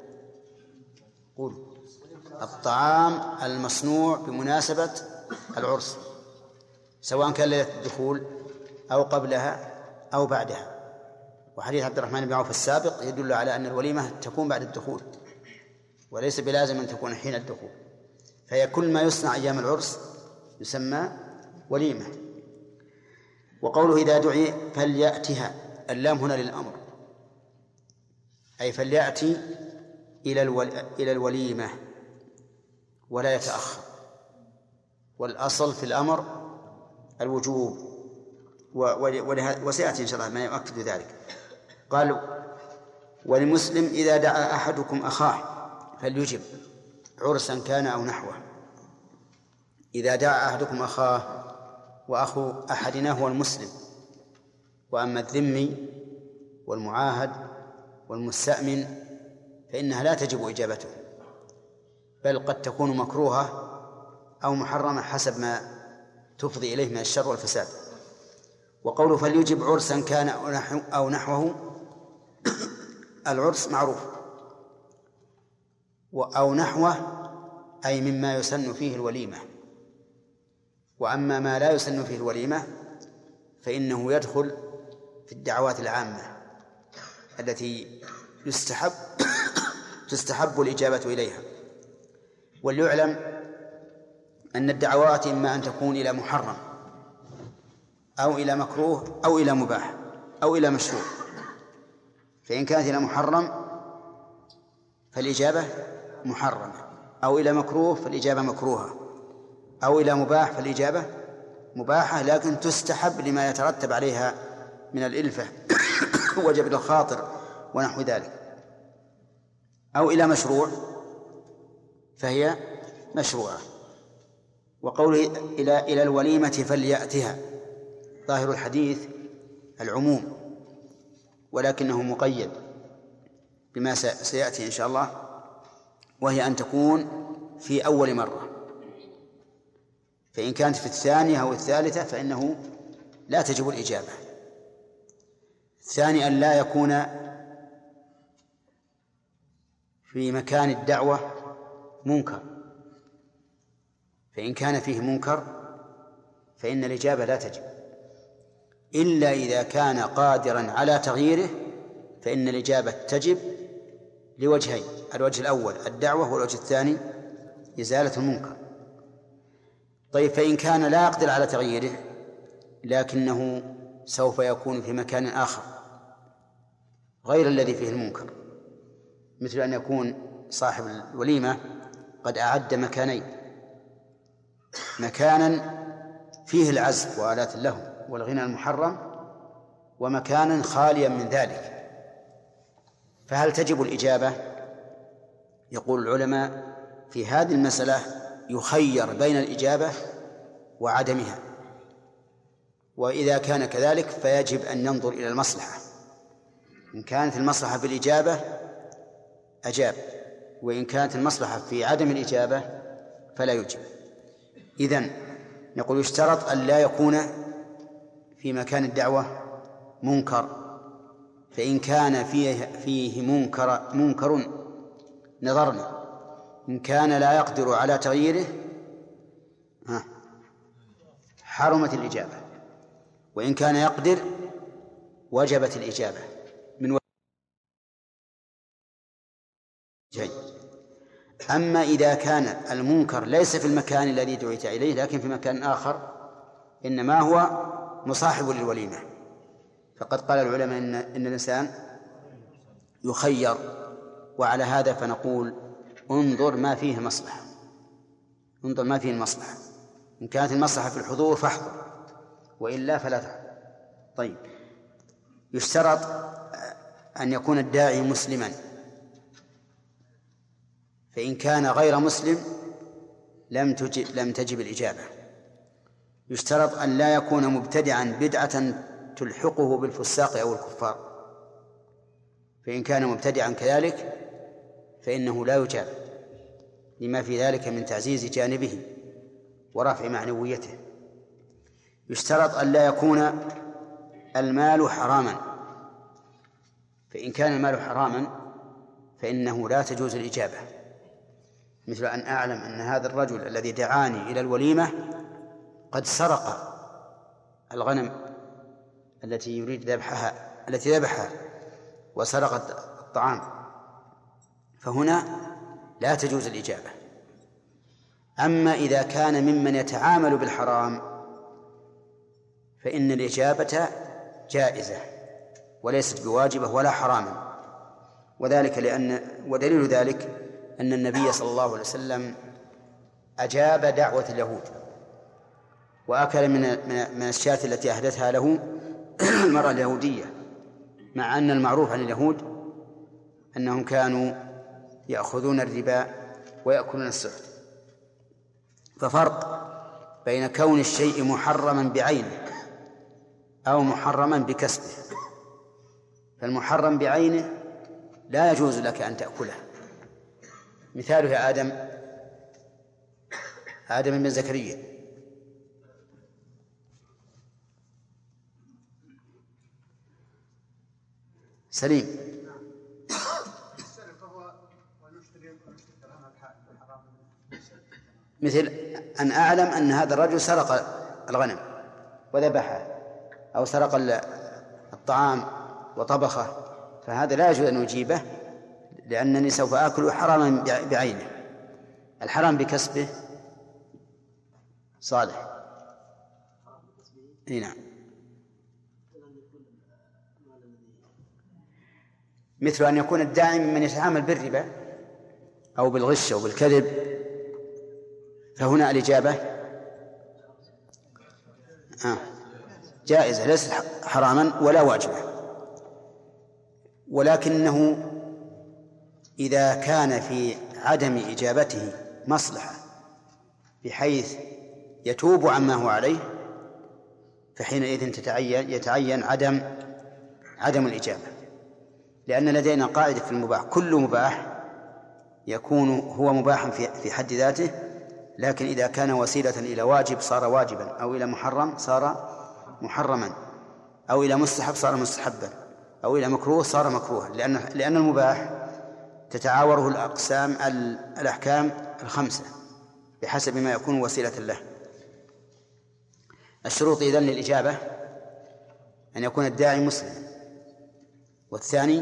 قول: الطعام المصنوع بمناسبة العرس، سواء كان ليلة الدخول أو قبلها أو بعدها. وحديث عبد الرحمن بن عوف السابق يدل على أن الوليمة تكون بعد الدخول، وليس بلازم أن تكون حين الدخول. فهي كل ما يصنع أيام العرس يسمى وليمة. وقوله: إذا دعي فليأتها، اللام هنا للأمر، أي فليأتي إلى الوليمة ولا يتأخر. والأصل في الأمر الوجوب، وسيأتي إن شاء الله ما يؤكد ذلك. قال: ولمسلم: إذا دعا أحدكم أخاه فليجب، عرسا كان أو نحوه. إذا دعا أحدكم أخاه، وأخو أحدنا هو المسلم، وأما الذمي والمعاهد والمستأمن فإنها لا تجب إجابته، بل قد تكون مكروهة أو محرمة حسب ما تفضي إليه من الشر والفساد. وقوله فليجب عرسا كان أو نحوه، العرس معروف، أو نحوه أي مما يسن فيه الوليمة. وأما ما لا يسن فيه الوليمة فإنه يدخل في الدعوات العامة التي تستحب الإجابة إليها. وليعلم أن الدعوات إما أن تكون إلى محرم أو إلى مكروه أو إلى مباح أو إلى مشروع. فإن كانت إلى محرم فالإجابة محرمة، أو إلى مكروه فالإجابة مكروهة، أو إلى مباح فالإجابة مباحة لكن تستحب لما يترتب عليها من الإلفة وجبر الخاطر ونحو ذلك، أو إلى مشروع فهي مشروعة. وقوله إلى الوليمة فليأتها، ظاهر الحديث العموم، ولكنه مقيد بما سيأتي إن شاء الله، وهي أن تكون في أول مرة. فإن كانت في الثانية أو الثالثة فإنه لا تجب الإجابة. الثاني أن لا يكون في مكان الدعوة منكر، فإن كان فيه منكر فإن الإجابة لا تجب، إلا إذا كان قادرا على تغييره فإن الإجابة تجب لوجهين: الوجه الأول الدعوة، والوجه الثاني إزالة المنكر. طيب، فإن كان لا يقدر على تغييره لكنه سوف يكون في مكان آخر غير الذي فيه المنكر، مثل أن يكون صاحب الوليمة قد أعد مكانين: مكانا فيه العزف وآلات اللهو والغنى المحرم، ومكانا خاليا من ذلك، فهل تجب الإجابة؟ يقول العلماء في هذه المسألة يخير بين الإجابة وعدمها، وإذا كان كذلك فيجب أن ينظر إلى المصلحة. إن كانت المصلحة في الإجابة أجاب، وإن كانت المصلحة في عدم الإجابة فلا يجب. إذن نقول يشترط أن لا يكون في مكان الدعوة منكر، فإن كان فيه منكر نظرنا، إن كان لا يقدر على تغييره حرمت الإجابة، وإن كان يقدر وجبت الإجابة من وجهين. أما إذا كان المنكر ليس في المكان الذي دعيت إليه لكن في مكان آخر، إنما هو مصاحب للوليمة، فقد قال العلماء إن الإنسان يخير. وعلى هذا فنقول انظر ما فيه مصلحة، انظر ما فيه المصلحة، إن كانت المصلحة في الحضور فاحضر، وإلا فلا تحضر. طيب، يشترط أن يكون الداعي مسلما، فإن كان غير مسلم لم تجب الإجابة. يشترط أن لا يكون مبتدعا بدعة تلحقه بالفساق أو الكفار، فإن كان مبتدعا كذلك فإنه لا يجاب، لما في ذلك من تعزيز جانبه ورفع معنويته. يشترط أن لا يكون المال حراما، فإن كان المال حراما فإنه لا تجوز الإجابة، مثل أن أعلم أن هذا الرجل الذي دعاني إلى الوليمة قد سرق الغنم التي يريد التي ذبحها وسرق الطعام، فهنا لا تجوز الإجابة. أما إذا كان ممن يتعامل بالحرام فإن الإجابة جائزة وليست بواجبة ولا حراما، ودليل ذلك أن النبي صلى الله عليه وسلم أجاب دعوة اليهود وأكل من الشاة التي أهدتها له المرأة اليهودية، مع أن المعروف عن اليهود أنهم كانوا يأخذون الربا ويأكلون السحت. ففرق بين كون الشيء محرما بعينه أو محرما بكسبه. فالمحرم بعينه لا يجوز لك أن تأكله، مثاله آدم بن زكريا، سليم، مثل أن أعلم أن هذا الرجل سرق الغنم وذبحه أو سرق الطعام وطبخه، فهذا لا يجوز أن نجيبه لأنني سوف آكل حراما بعينه. الحرام بكسبه صالح. نعم، مثل أن يكون الداعي من يتعامل بالربا أو بالغش أو بالكذب، فهنا الإجابة جائزة ليست حراما ولا واجبة، ولكنه إذا كان في عدم إجابته مصلحة بحيث يتوب عما هو عليه فحينئذ يتعين عدم الإجابة، لأن لدينا قاعدة في المباح: كل مباح يكون هو مباحا في حد ذاته، لكن إذا كان وسيلة إلى واجب صار واجبا، أو إلى محرم صار محرما، أو إلى مستحب صار مستحبا، أو إلى مكروه صار مكروها، لأن المباح تتعاوره الأحكام الخمسة بحسب ما يكون وسيلة له. الشروط إذن للإجابة أن يكون الداعي مسلم، والثاني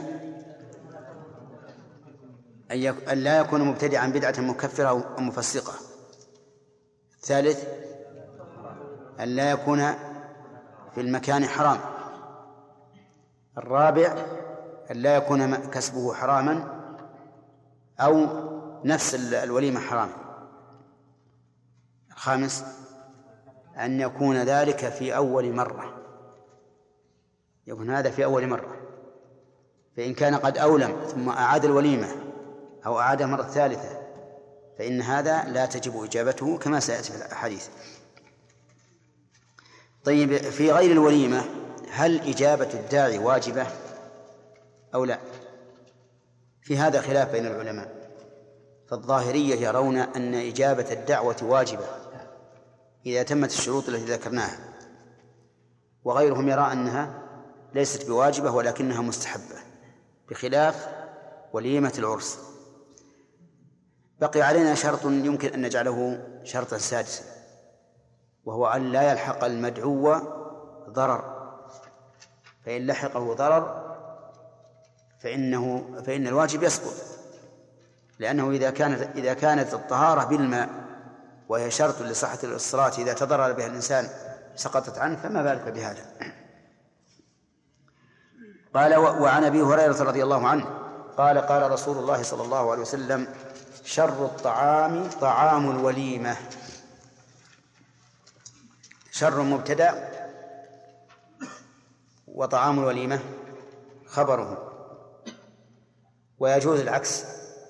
أن لا يكون مبتدعا بدعة مكفرة أو مفسقة، الثالث أن لا يكون في المكان حرام، الرابع أن لا يكون كسبه حراما أو نفس الوليمة حرام، الخامس أن يكون ذلك في أول مرة، يكون هذا في أول مرة، فإن كان قد أولم ثم أعاد الوليمة أو أعادها مرة ثالثة فإن هذا لا تجب إجابته كما سيأتي في الحديث. طيب، في غير الوليمة هل إجابة الداعي واجبة أو لا؟ في هذا خلاف بين العلماء، فالظاهرية يرون أن إجابة الدعوة واجبة إذا تمت الشروط التي ذكرناها، وغيرهم يرى أنها ليست بواجبة ولكنها مستحبة، بخلاف وليمة العرس. بقي علينا شرط يمكن أن نجعله شرطا سادسا، وهو أن لا يلحق المدعو ضرر، فإن لحقه ضرر فإن الواجب يسقط، لأنه إذا كانت الطهارة بالماء وهي شرط لصحة الصلاة إذا تضرر بها الإنسان سقطت عنه، فما بالك بهذا. قال: وعن أبي هريرة رضي الله عنه قال: قال رسول الله صلى الله عليه وسلم: شر الطعام طعام الوليمة. شر مبتدأ، وطعام الوليمة خبره. ويجوز العكس،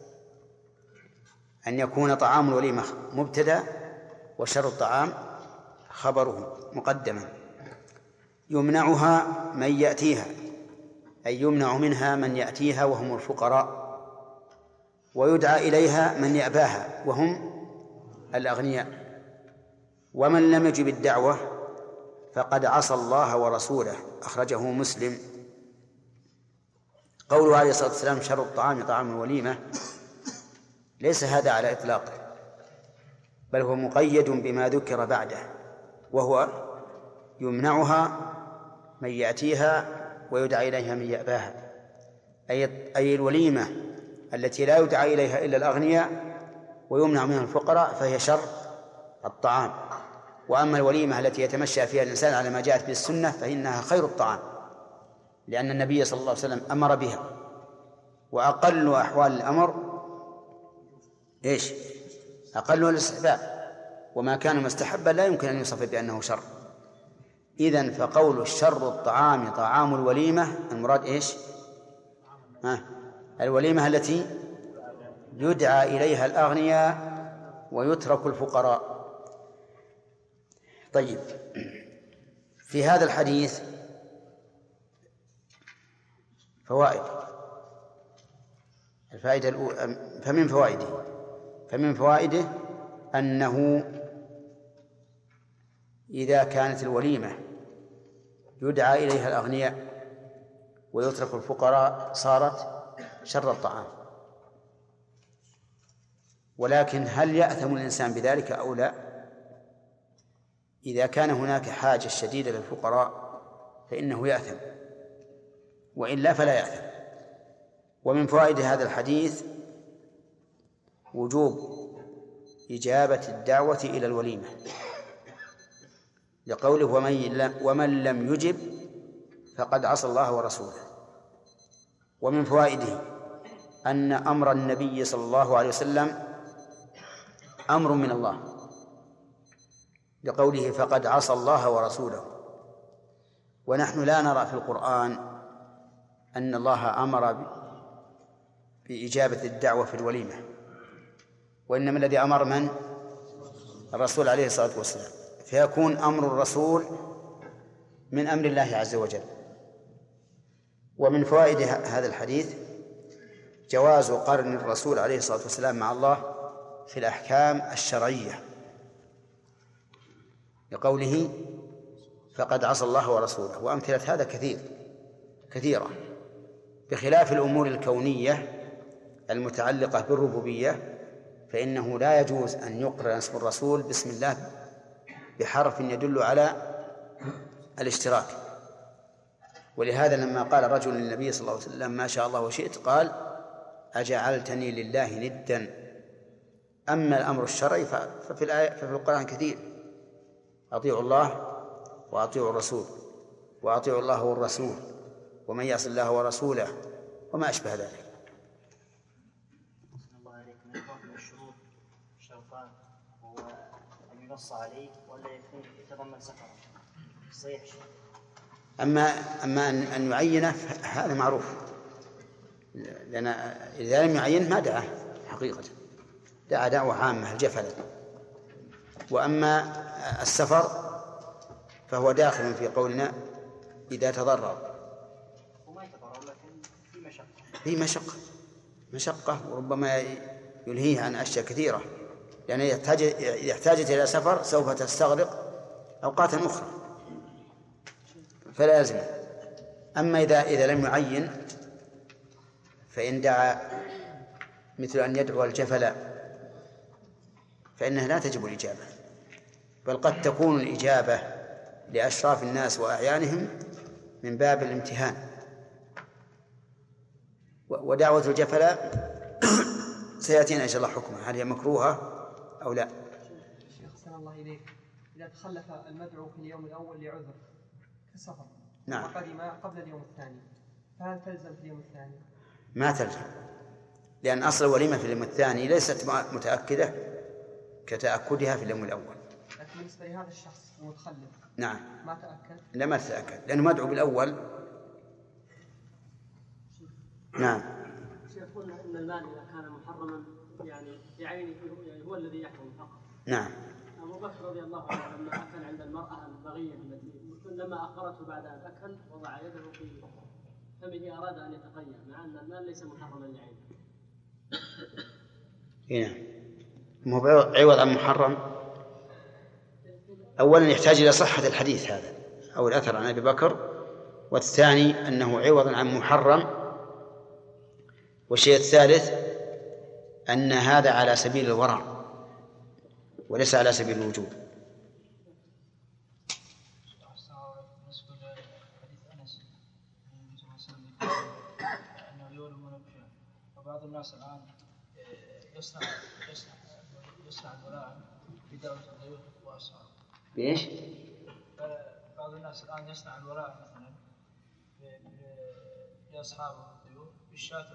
أن يكون طعام الوليمة مبتدأ وشر الطعام خبره مقدما. يمنعها من يأتيها، أي يمنع منها من يأتيها وهم الفقراء، ويدعى إليها من يأباها وهم الأغنياء. ومن لم يجب الدعوة فقد عصى الله ورسوله، أخرجه مسلم. قوله عليه الصلاة والسلام: شر الطعام طعام الوليمة، ليس هذا على إطلاقه، بل هو مقيد بما ذكر بعده، وهو يمنعها من يأتيها ويدعى إليها من يأباها، أي الوليمة التي لا يدعى إليها إلا الأغنياء ويمنع منها الفقراء فهي شر الطعام. وأما الوليمة التي يتمشى فيها الإنسان على ما جاءت بالسنة فإنها خير الطعام، لأن النبي صلى الله عليه وسلم أمر بها. وأقل أحوال الأمر إيش؟ أقل الاستحباب، وما كان مستحبا لا يمكن أن يوصف بأنه شر. إذن فقول شر الطعام طعام الوليمة المراد إيش؟ الوليمة التي يدعى إليها الأغنياء ويترك الفقراء. طيب، في هذا الحديث فوائد. الفائدة الأولى فمن فوائده أنه إذا كانت الوليمة يدعى إليها الأغنياء ويترك الفقراء صارت شر الطعام. ولكن هل يأثم الإنسان بذلك أو لا؟ إذا كان هناك حاجة شديدة للفقراء فإنه يأثم، وإلا فلا يأثم. ومن فوائد هذا الحديث وجوب إجابة الدعوة إلى الوليمة، لقوله: ومن لم يجب فقد عصى الله ورسوله. ومن فوائده أن أمر النبي صلى الله عليه وسلم أمر من الله، لقوله: فقد عصى الله ورسوله. ونحن لا نرى في القرآن أن الله أمر بإجابة الدعوة في الوليمة، وإنما الذي أمر من؟ الرسول عليه الصلاة والسلام، فيكون أمر الرسول من أمر الله عز وجل. ومن فوائد هذا الحديث جواز قرن الرسول عليه الصلاة والسلام مع الله في الأحكام الشرعية، لقوله: فقد عصى الله ورسوله. وأمثلة هذا كثيرة، بخلاف الأمور الكونية المتعلقة بالربوبية، فإنه لا يجوز أن يقرن اسم الرسول بسم الله بحرف يدل على الاشتراك. ولهذا لما قال رجل للنبي صلى الله عليه وسلم: ما شاء الله وشئت، قال: أجعلتني لله ندا. أما الأمر الشرعي ففي القرآن كثير: أطيعوا الله وأطيعوا الرسول، وأطيعوا الله والرسول، ومن يعص الله ورسوله، وما أشبه ذلك. الله عليك، من الشروط شرطان، هو أن ينص عليه ولا يتضمن سفرا صحيح. أما أن يعينه هذا معروف، لأن إذا لم يعين ما دعاه حقيقة، دعا دعوة عامة الجفل. وأما السفر فهو داخل في قولنا إذا تضرر. وما يتضرر لكن في مشقة. في مشقة وربما يلهيه عن أشياء كثيرة، يعني إذا احتاجت إلى سفر سوف تستغرق أوقاتا أخرى فلا يلزم. أما إذا لم يعين فإن دعا مثل أن يدعو الجفل فإنها لا تجب الإجابة، بل قد تكون الإجابة لأشراف الناس وأعيانهم من باب الامتهان. ودعوة الجفل سيأتينا إن شاء الله حكمها، هل هي مكروهة أو لا. شيخ أحسن الله إليك، إذا تخلف المدعو في اليوم الأول لعذر كالسفر نعم وقدم قبل اليوم الثاني، فهل تلزم في اليوم الثاني؟ ما تلزم، لأن أصل الوليمة في اليوم الثاني ليست متأكدة كتأكدها في اليوم الأول. لكن بالنسبة لهذا الشخص المتخلف نعم ما تأكد؟ لا ما تتأكد لأنه مدعو بالأول. نعم. شيخ قلنا إن المال إذا كان محرما يعني بعينه يعني هو الذي يحرم فقط. نعم. أبو بكر رضي الله عنه لما أكل عند المرأة البغية التي لما أخبرته بعد أن أكل وضع يده في فمه أراد أن يتقيأ مع أن المال ليس محرما لعينه. نعم. مو عوض عن محرم. أولا يحتاج إلى صحة الحديث هذا أو الأثر عن أبي بكر، والثاني أنه عوض عن محرم، والشيء الثالث أن هذا على سبيل الورع وليس على سبيل الوجوب. بالنسبة لحديث أنس أنه يولمون بشيء، وبعض الناس الآن يصنع الولاء بدعوة الضيوف وأصحابه. ليش؟ بعض الناس الآن يصنع الولاء مثلا لأصحابه الضيوف بالشاة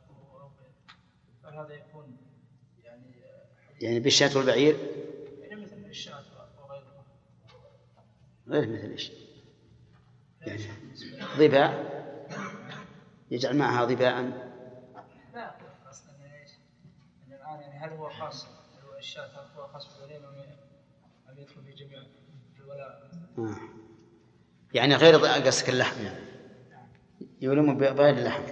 فهذا يكون يعني بالشاة والبعير؟ يعني مثل الشاة وغيرها. غير مثل إيش؟ يعني ضباء يجعل معها ضباء. لا أصلا يعني إيش؟ يعني الآن يعني هل هو خاص؟ هل هو الشاة هل هو خاص بالوليمة أم يدخل في جميع الولاء؟ يعني غير قصك اللحم يعني يولم بغير اللحم.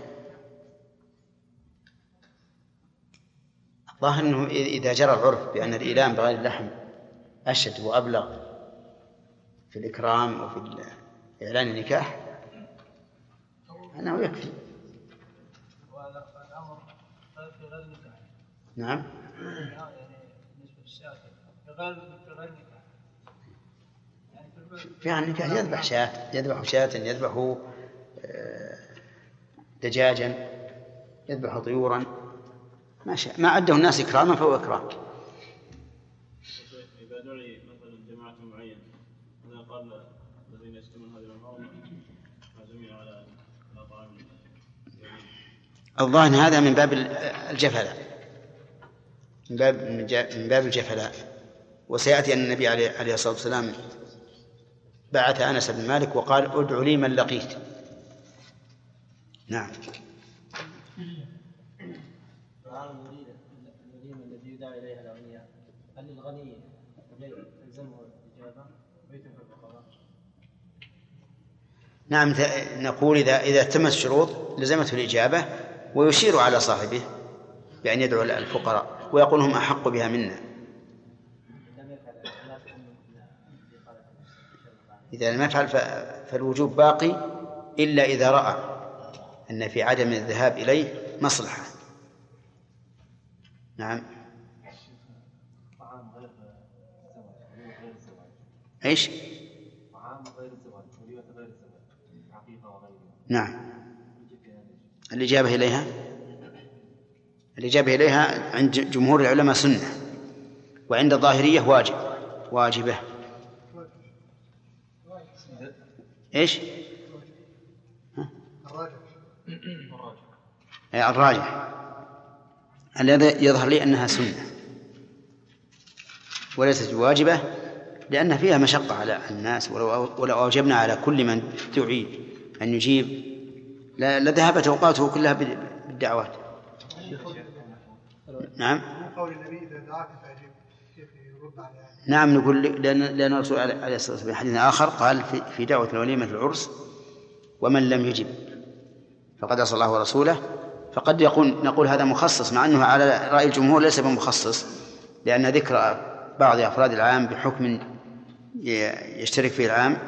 ظاهر أنه إذا جرى العرف بأن الإيلام بغير اللحم أشد وأبلغ في الإكرام وفي إعلان النكاح أنه يكفي. وهذا الأمر في غير النكاح. نعم. يعني بالنسبة للشاة في غير النكاح. في النكاح يذبح شاة، يذبح دجاجا، يذبح طيورا، ما عده الناس إكراما فهو إكرام. إذا دعي مثلا جماعة معينة هذا قال الذين يشتمون هذه الأمور عازمين على طعام. الظاهر هذا من باب الجفلاء، من باب الجفلاء. وسيأتي أن النبي عليه الصلاة والسلام بعث أنس بن مالك وقال ادعوا لي من لقيت. نعم. الوليمة الذي يدعى إليها الأغنياء هل للغني يلزمه الإجابة ويتم الفقراء؟ نعم نقول إذا تمت الشروط لزمته الإجابة، ويشير على صاحبه بأن يدعو الفقراء ويقول هم أحق بها منا. إذا لم يفعل فالوجوب باقي إلا إذا رأى أن في عدم الذهاب إليه مصلحة. نعم. طعام غير الزواج. إيش؟ طعام غير الزواج، وليمة غير الزواج، عقيقة وغيرها. نعم. الإجابة إليها عند جمهور العلماء سنة، وعند الظاهرية واجبة. إيش؟ الراجح الذي يظهر لي أنها سنة وليست واجبة، لأن فيها مشقة على الناس، ولو أوجبنا على كل من دعي أن يجيب لذهبت أوقاته كلها بالدعوات. نعم. قول النبي إذا دعاك فأجب، كيف يرد على هذا؟ نعم نقول لأن الرسول عليه الصلاة والسلام في حديث آخر قال في دعوة الوليمة العرس ومن لم يجب فقد عصى الله ورسوله. فقد نقول هذا مخصص، مع أنه على رأي الجمهور ليس بمخصص، لأن ذكر بعض أفراد العام بحكم يشترك فيه العام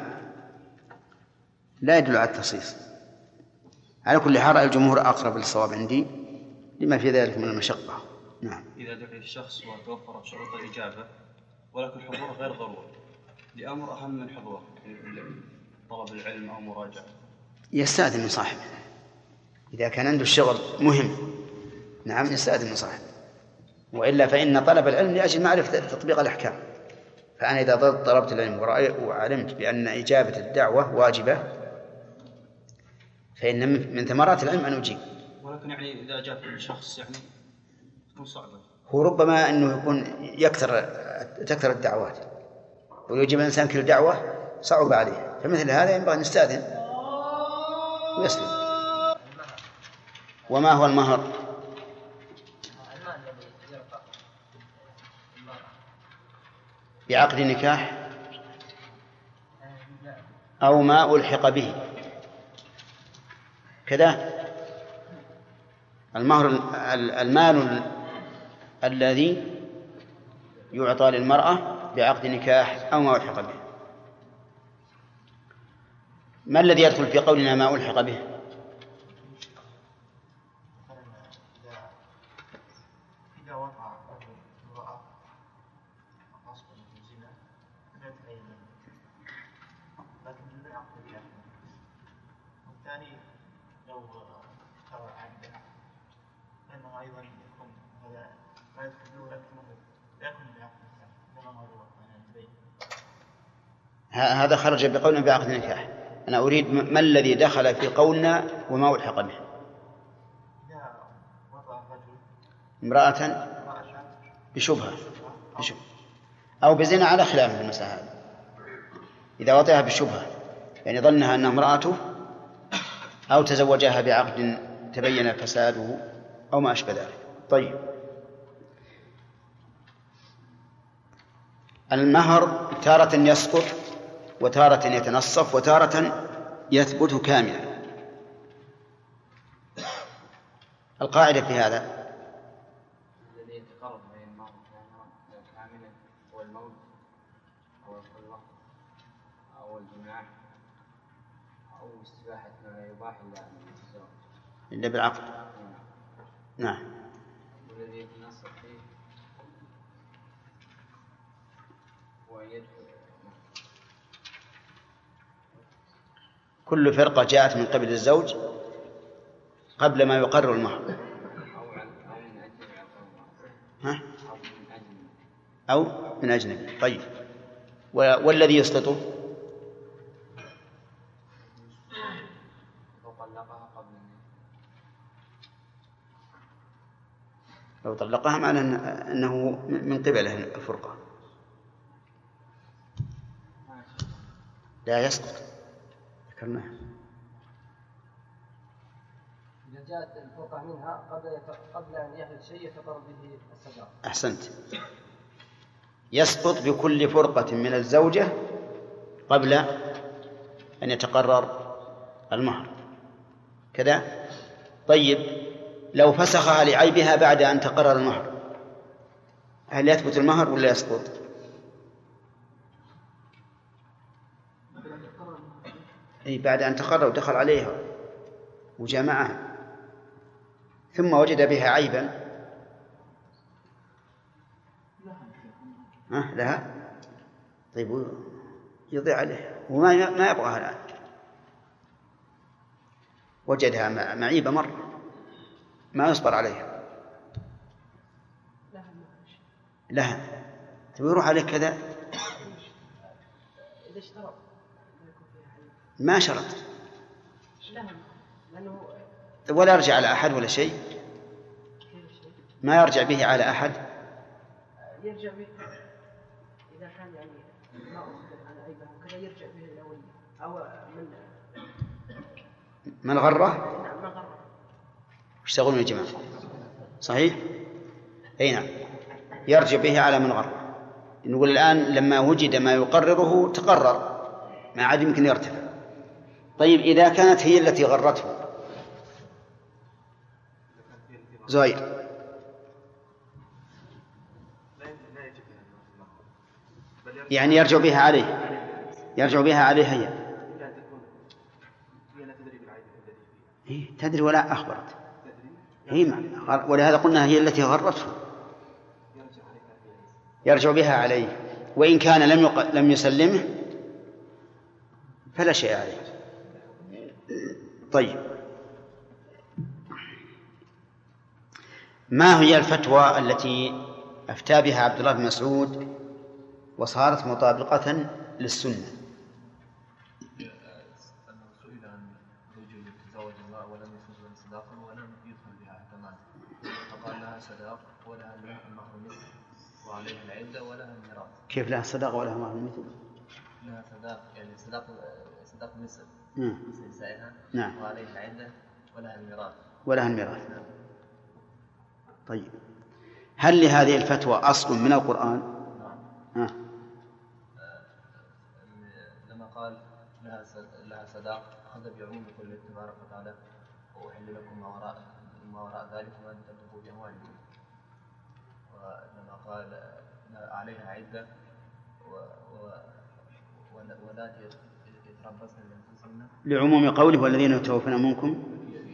لا يدل على التخصيص. على كل حال رأي الجمهور أقرب للصواب عندي لما في ذلك من المشقة. نعم. إذا دعي الشخص وتوفرت شروط الإجابة ولكن الحضور غير ضروري لأمر أهم من حضور طلب العلم أو مراجعة، يستأذن من صاحبه إذا كان عنده الشغل مهم. نعم يستأذن من صاحبه، وإلا فإن طلب العلم لأجل معرفة تطبيق الأحكام. فأنا إذا طلبت العلم وعلمت بأن إجابة الدعوة واجبة فإن من ثمرات العلم أن أجيب. ولكن يعني إذا أجاب الشخص يعني تكون صعبة. هو ربما أنه يكون تكثر الدعوات ويجيب الإنسان كل دعوة صعب عليه، فمثل هذا ينبغي أن يستأذن ويسلم. وما هو المهر؟ بعقد نكاح أو ما ألحق به كذا. المهر المال الذي يعطى للمرأة بعقد نكاح أو ما ألحق به. ما الذي يدخل في قولنا ما ألحق به؟ إذا وقع امرأة غصبا في زنا لا يتعين لكن لا عقد نكاح. والثاني لو ترى عبدا فإنه أيضا يكون هذا ما يدخل له لكنه لا يكون بعقد نكاح إنما هو البيع. هذا خرج بقولنا بعقد نكاح. أنا أريد ما الذي دخل في قولنا وما ألحق به؟ امرأة بشبهة أو بزنا على خلاف في المسألة هذه. إذا وطئها بالشبهة يعني ظنها أنها امرأته أو تزوجها بعقد تبين فساده أو ما أشبه ذلك. طيب، المهر تارة يسقط وتارة يتنصف وتارة يثبت كاملا. القاعدة في هذا الذي يتقرب بين المهر كاملا هو الموت أو الخلوة أو الجماع أو استباحة ما يباح إلا بالعقد. نعم. والذي يتنصف فيه هو كل فرقة جاءت من قبل الزوج قبل ما يقرر المهر أو من أجنبي. طيب، والذي يسقطه لو طلقها معنى أنه من قبله الفرقة لا يسقط. ذكرناه إذا جاءت الفرقة منها قبل أن يحدث شيء يتقرر به الصداق. أحسنت. يسقط بكل فرقة من الزوجة قبل أن يتقرر المهر كذا. طيب، لو فسخها لعيبها بعد أن تقرر المهر هل يثبت المهر ولا يسقط؟ أي بعد أن تقرر ودخل عليها وجمعها ثم وجد بها عيبا لها. طيب، يضيع عليها وما يبغاها الآن، وجدها معيبة مرة ما يصبر عليها لها. طيب يروح عليك كذا ما شرط ولا يرجع على أحد ولا شيء، ما يرجع به على أحد. يرجع به إذا كان يعني ما أخبر على عيبه وكذا يرجع به إلى ولي أو من غره. نعم، من غره. وش تقولون يا جماعة؟ صحيح؟ أي نعم، يرجع به على من غرر. نقول الآن لما وجد ما يقرره تقرر، ما عاد يمكن يرتفع. طيب إذا كانت هي التي غرته زهير، يعني يرجع بها عليه، يرجع بها عليها هي تدري ولا أخبرت هي، ولهذا قلنا هي التي غرته، يرجع بها عليه، وإن كان لم يسلمه فلا شيء عليه. طيب، ما هي الفتوى التي أفتى بها عبد الله بن مسعود وصارت مطابقة للسنة؟ سئل عن رجل تزوج امرأة ولم يفز صداقا ولم يدخل بها كمان، فقال لها صداق ولها المهر مثل وعليها العدة ولها الميراث. كيف لها صداق ولها مهر مثل؟ لها صداق، يعني صداق مثل نسائها، نعم، وعليها العدة ولها الميراث. ولها الميراث. طيب، هل لهذه الفتوى أصل من القرآن؟ لما قال لها صداق أخذ بعموم قوله تبارك وتعالى وأحل لكم ما وراء ذلك وأن تبتغوا بأموالكم. ولما قال عليها عدة ولا يتربصن بأنفسهن، لعموم قوله والذين يتوفون منكم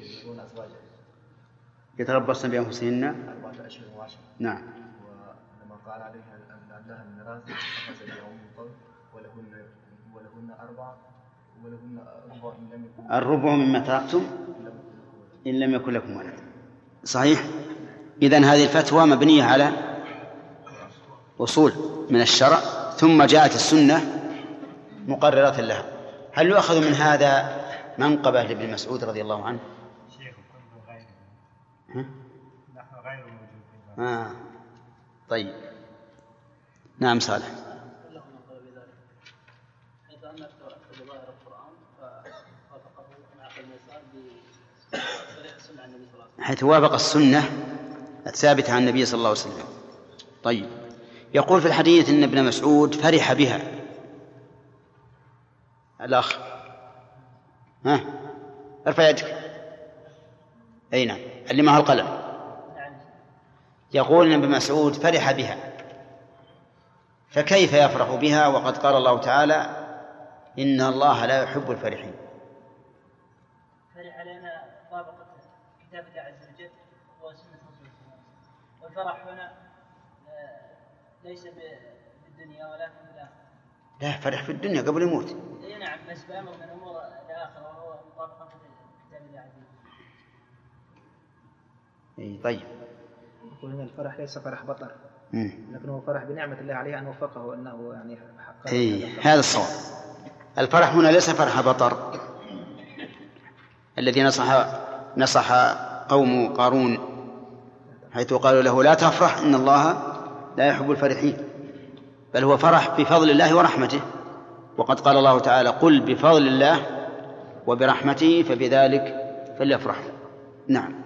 يتربصن بأنفسهن 4 أشهر و10. نعم. ولما قال عليها لها الميراث أخذ بعموم قوله ولهن 4 ولهن ربع إن لم يكن الربع مما تركتم إن لم يكن لكم ولد. صحيح. إذن هذه الفتوى مبنية على أصول من الشرع، ثم جاءت السنة مقررة لها. هل يؤخذ من هذا منقبة لابن مسعود رضي الله عنه؟ نحن غير موجودين. طيب، نعم صالح. حيث أنك أخذ ظاهر القرآن فوافقه معقل الميسار بطريق السنة عن النبي صلى الله عليه وسلم، حيث وافق السنة الثابتة عن النبي صلى الله عليه وسلم. طيب، يقول في الحديث إن ابن مسعود فرح بها. الأخ ارفع يدك. أي نعم، اللي معه القلم. يقول إن ابن مسعود فرح بها، فكيف يفرح بها وقد قال الله تعالى إن الله لا يحب الفرحين؟ فرح لنا طابقة كتاب الله عز وجل وسنة رسوله، والفرح هنا ليس بالدنيا ولكن بالآخرة. لا، فرح في الدنيا قبل يموت. اي نعم، بس بأمر من أمور الآخرة وهو مطابقة كتاب الله عز وجل. طيب، يقول هنا الفرح ليس فرح بطر، لكنه فرح بنعمة الله عليه أن وفقه أنه يعني حقق. هذا الصواب. الفرح هنا ليس فرح بطر الذي نصح قوم قارون حيث قالوا له لا تفرح إن الله لا يحب الفرحين، بل هو فرح بفضل الله ورحمته، وقد قال الله تعالى قل بفضل الله وبرحمته فبذلك فليفرحوا. نعم.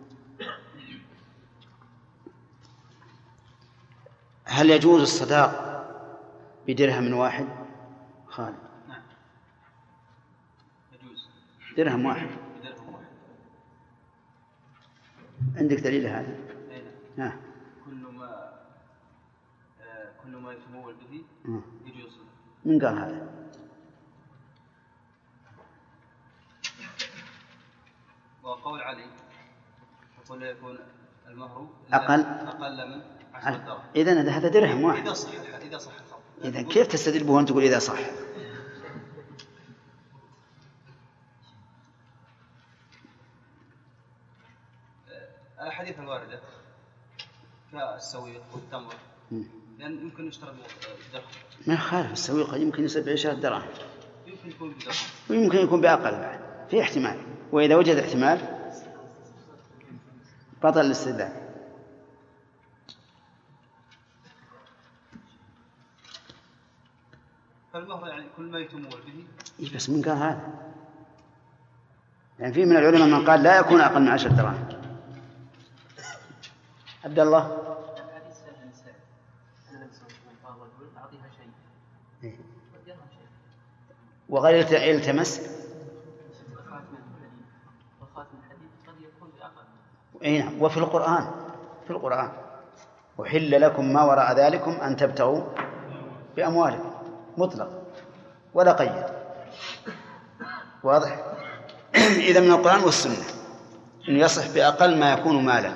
هل يجوز الصداق بدرهم واحد؟ خالد. نعم يجوز. درهم واحد. عندك دليل هذا؟ كل ما يتمول به يجوز. من قال هذا؟ وقول علي يقول يكون المهر أقل من 10 درهم. إذن هذا درهم واحد. إذا صح الخبر. إذن كيف تستدل به وأنت تقول إذا صح؟ الأحاديث الواردة كالسويق والتمر لأن يمكن يشترى بدرهم. ما يخالف، السويق يمكن يسبع 10 دراهم، يمكن يكون بدرهم ويمكن يكون بأقل بعد، في احتمال، وإذا وجد احتمال بطل الاستدلال. فالمهر يعني كل ما يتمول به. بس من قال هذا؟ يعني في من العلماء من قال لا يكون أقل من 10 دراهم. عبد الله. وغير التمس نعم. وفي القرآن أحل لكم ما وراء ذلكم أن تبتغوا بأموالكم مطلق ولا قيد. واضح؟ إذا من القرآن والسنة إنه يصح بأقل ما يكون مالا.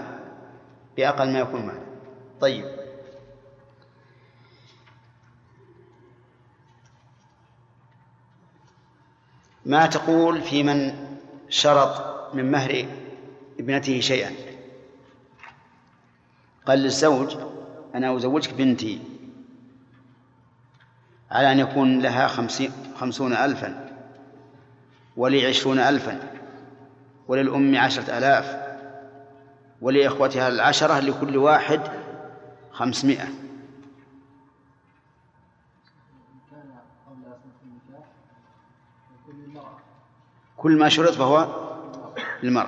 طيب، ما تقول في من شرط من مهر ابنته شيئا؟ قال للزوج أنا أزوجك بنتي على أن يكون لها 50,000 ولي 20,000 وللأم 10,000 ولإخوتها 10 لكل واحد 500. كل ما شرط فهو للمرأة.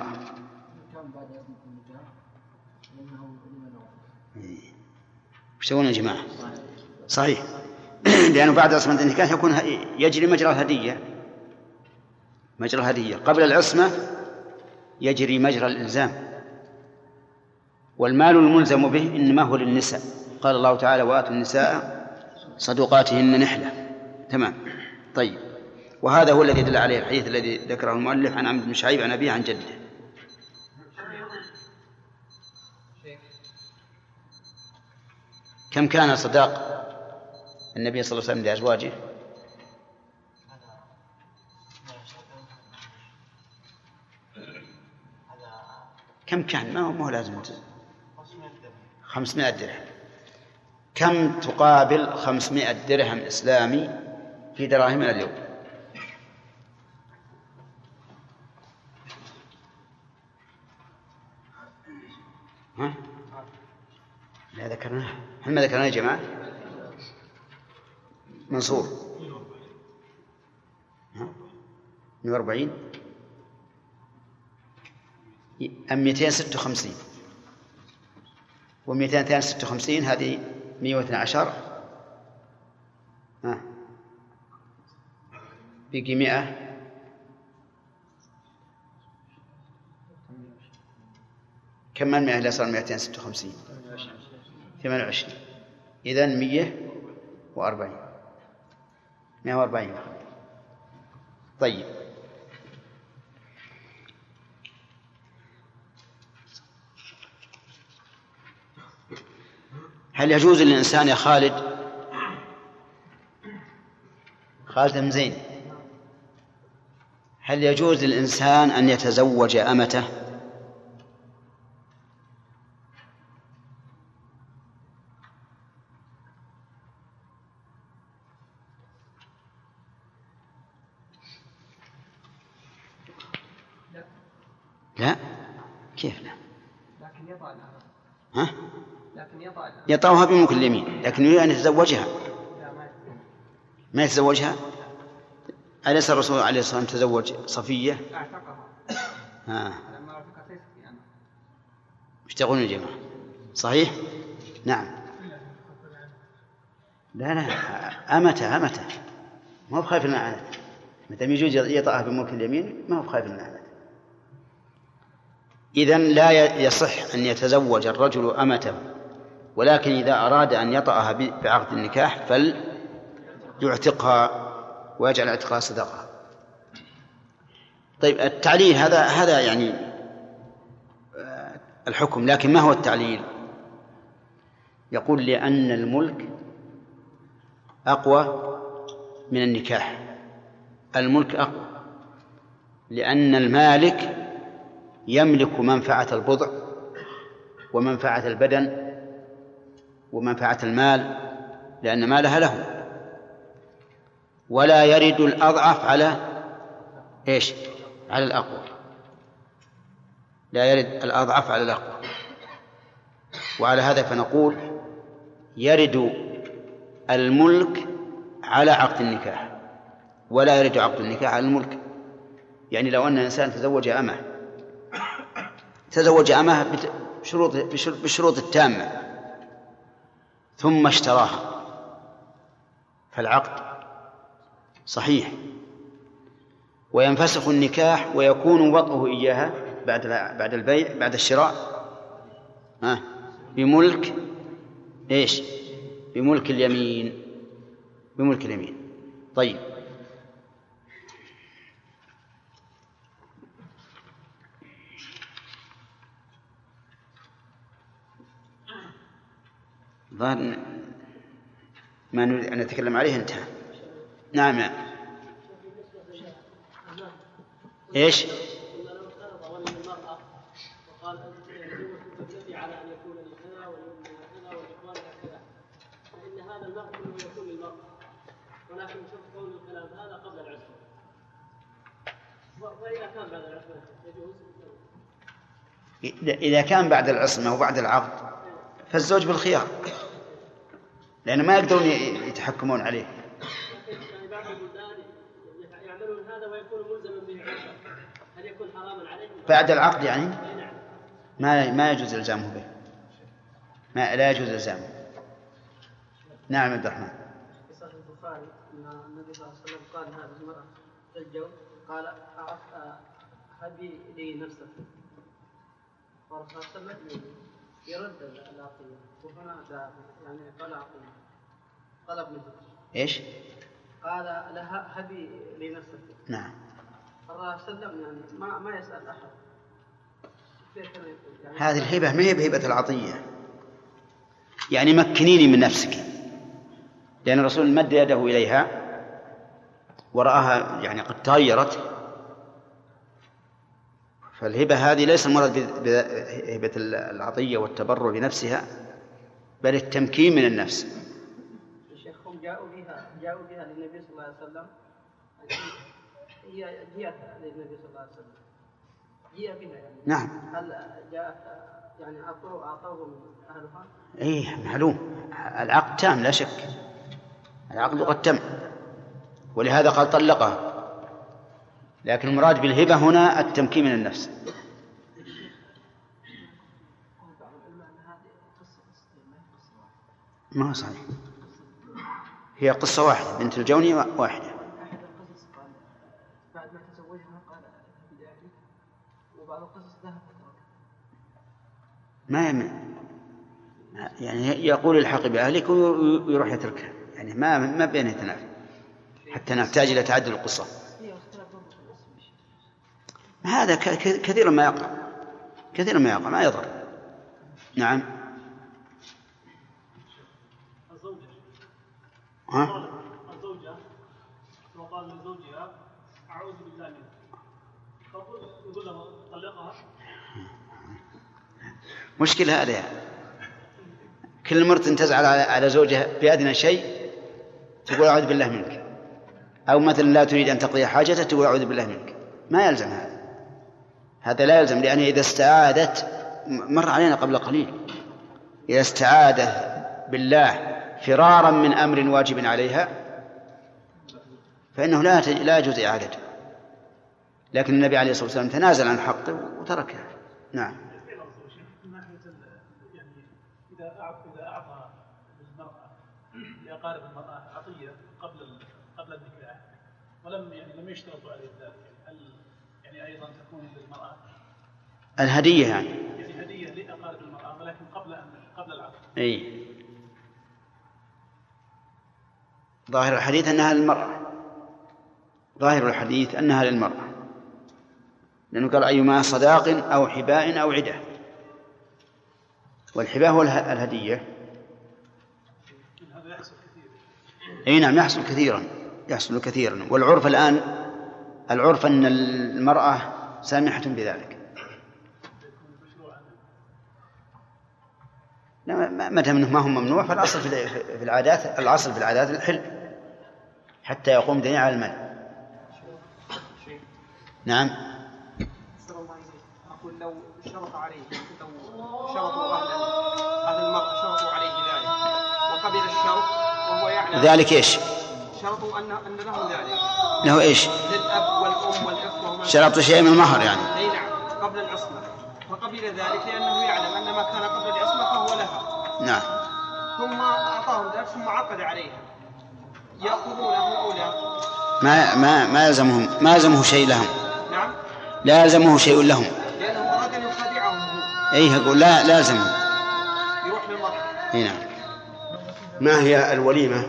وش تقولون يا جماعة؟ صحيح، لأنه بعد عصمة النكاح يكون يجري مجرى الهدية. قبل العصمة يجري مجرى الإلزام، والمال الملزم به إنما هو للنساء. قال الله تعالى وآتوا النساء صدقاتهن نحلة. تمام. طيب، وهذا هو الذي دل عليه الحديث الذي ذكره المؤلف عن عمرو بن شعيب عن أبيه عن جده. كم كان صداق النبي صلى الله عليه وسلم لأزواجه؟ كم كان؟ ما هو لازم 500 درهم. كم تقابل 500 درهم إسلامي في دراهمنا اليوم؟ ها؟ لا ذكرناه. هل ما ذكرناه يا جماعة؟ منصور 140 أم 256 و256 هذه 112 بقي 100 كم من 100 اللي صار 256 28 إذن 140. طيب، هل يجوز للإنسان يا خالد بن زين، هل يجوز للإنسان أن يتزوج أمته؟ لا، كيف لا؟ لكن يطأ ها؟ يطأها بملك اليمين، لكن يريد أن يتزوجها. ما يتزوجها؟ أليس الرسول عليه الصلاة والسلام تزوج صفية؟ مش تقولون يا جماعة؟ صحيح؟ نعم. لا أمته ما هو بخايف من العنت. متى يجوز يطأها بملك اليمين ما هو بخايف من العنت. إذن لا يصح أن يتزوج الرجل أمته، ولكن إذا أراد أن يطأها بعقد النكاح فليعتقها ويجعل اعتقها صدقة. طيب، التعليل هذا يعني الحكم، لكن ما هو التعليل؟ يقول لأن الملك أقوى من النكاح. الملك أقوى لأن المالك يملك منفعة البضع ومنفعة البدن ومنفعة المال، لأن مالها له، ولا يرد الأضعف على إيش؟ على الأقوى. لا يرد الأضعف على الأقوى. وعلى هذا فنقول يرد الملك على عقد النكاح ولا يرد عقد النكاح على الملك. يعني لو أن الإنسان تزوج أمه بالشروط التامة ثم اشتراها فالعقد صحيح، وينفسخ النكاح ويكون وطئه إياها بعد البيع بعد الشراء بملك إيش؟ بملك اليمين. بملك اليمين. طيب، ظاهر ما نريد أن نتكلم عليه انتهى. نعم. إيش؟ على أن يكون لكذا ولكذا ولإخوانها كذا، فإن هذا المهر كله يكون للمرأة، ولكن شوف قول الكلام هذا قبل العصمة، وإذا كان بعد العصمة يجوز. إذا كان بعد العصمة وبعد العقد فالزوج بالخيار، لأن ما يقدرون يتحكمون عليه. يعني بعض البلدان يعملون هذا ويكون ملزما به، هل يكون حراما عليه؟ بعد العقد يعني ما يجوز إلزامه به، لا يجوز إلزامه. نعم عبد الرحمن. في صحيح البخاري أن النبي صلى الله عليه وسلم قال هذه المرأة تزوج قال هبي لي نفسك، والرسول صلى الله عليه وسلم يرد العقية، وهنا يعني قال عقية طلب منه إيش؟ قال لها هبي لي نفسك. نعم. الرسول صلى الله عليه وسلم يعني ما يسأل أحد. يعني هذه الهبة ما هي بهبة العطية، يعني مكنيني من نفسك، لأن الرسول مد يده إليها ورآها يعني قد تغيرت، فالهبة هذه ليس المراد بهبة العطية والتبرع بنفسها، بل التمكين من النفس. الشيخهم جاءوا بها للنبي صلى الله عليه وسلم، هي جاءت للنبي صلى الله عليه وسلم، جاء بها يعني. نعم. هل جاءت يعني أعطوهم أهلها؟ إيه معلوم، العقد تام لا شك، العقد قد تم، ولهذا قال طلقها، لكن المراد بالهبة هنا التمكين من النفس. ما هو صحيح، هي قصة واحدة، بنت الجوني واحدة. أحد القصص قال بعد ما تزوجها قال بذلك، وبعض القصص ذهب ما يمنع، يعني يقول الحق بأهلك ويروح يتركها، يعني ما بين يتنافى حتى نحتاج إلى تعدد القصة. هذا كثيرا ما يقع ما يضر. نعم. الزوجة وقال لزوجها أعوذ بالله منك، يقول له طلقها. مشكلة هذا يعني. كل مرة تزعل على زوجها بأدنى شيء تقول أعوذ بالله منك، أو مثلا لا تريد أن تقضي حاجتها تقول أعوذ بالله منك. ما يلزم هذا لا يلزم، لأن إذا استعادت، مر علينا قبل قليل، إذا استعادت بالله فرارا من أمر واجب عليها فإنه لا يجوز إعادته، لكن النبي عليه الصلاة والسلام تنازل عن حقه وتركه. نعم. إذا أعطى المرأة لأقارب المرأة عطية قبل النكاح لم يشترطوا عليه ذلك، هل يعني أيضا تكون للمرأة الهدية يعني هدية لأقارب المرأة ولكن قبل العقد؟ أي ظاهر الحديث أنها للمرأة، ظاهر الحديث أنها للمرأة، لأنه قال أيما صداق أو حباء أو عدة، والحباء هو الهدية. هذا يحصل كثيرا. أي نعم يحصل كثيرا، والعرف الآن العرف أن المرأة سامحة بذلك. ما دام ما هم ممنوع، فالأصل في العادات، الأصل في العادات الحل حتى يقوم دليل على المنع. نعم. أقول لو شرط عليه، لو شرطوا أهل المرأة شرطوا عليه ذلك وقبل الشرط وهو يعلم ذلك إيش؟ شرطوا أن له ذلك، له إيش؟ للأب والأم والإخوة، شرطوا شيء من المهر يعني. أي نعم قبل العصمة، فقبل ذلك لأنه يعلم أن ما كان قبل العصمة فهو لها. نعم. ثم أعطاهم ذلك ثم عقد عليها، يأخذونه أو لا؟ ما يلزمه شيء لهم. نعم. لا يلزمه شيء لهم. لأنه أراد أن يخادعهم هو. أي يقول لا لازمه. يروح للمرأة. نعم. ما هي الوليمة؟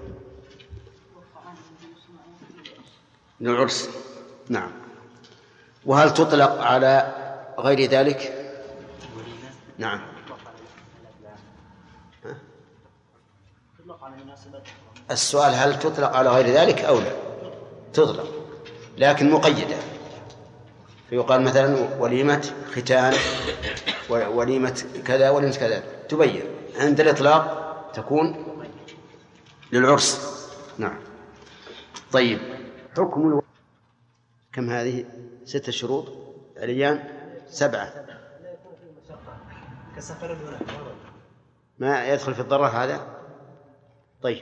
للعرس. نعم. وهل تطلق على غير ذلك؟ نعم. السؤال هل تطلق على غير ذلك أو لا؟ تطلق لكن مقيدة، فيقال مثلا وليمة ختان، وليمة كذا، وليمة كذا، تبين. عند الإطلاق تكون للعرس. نعم. طيب، حكم كم هذه؟ 6 شروط عليان 7. ما يدخل في الضرر هذا. طيب،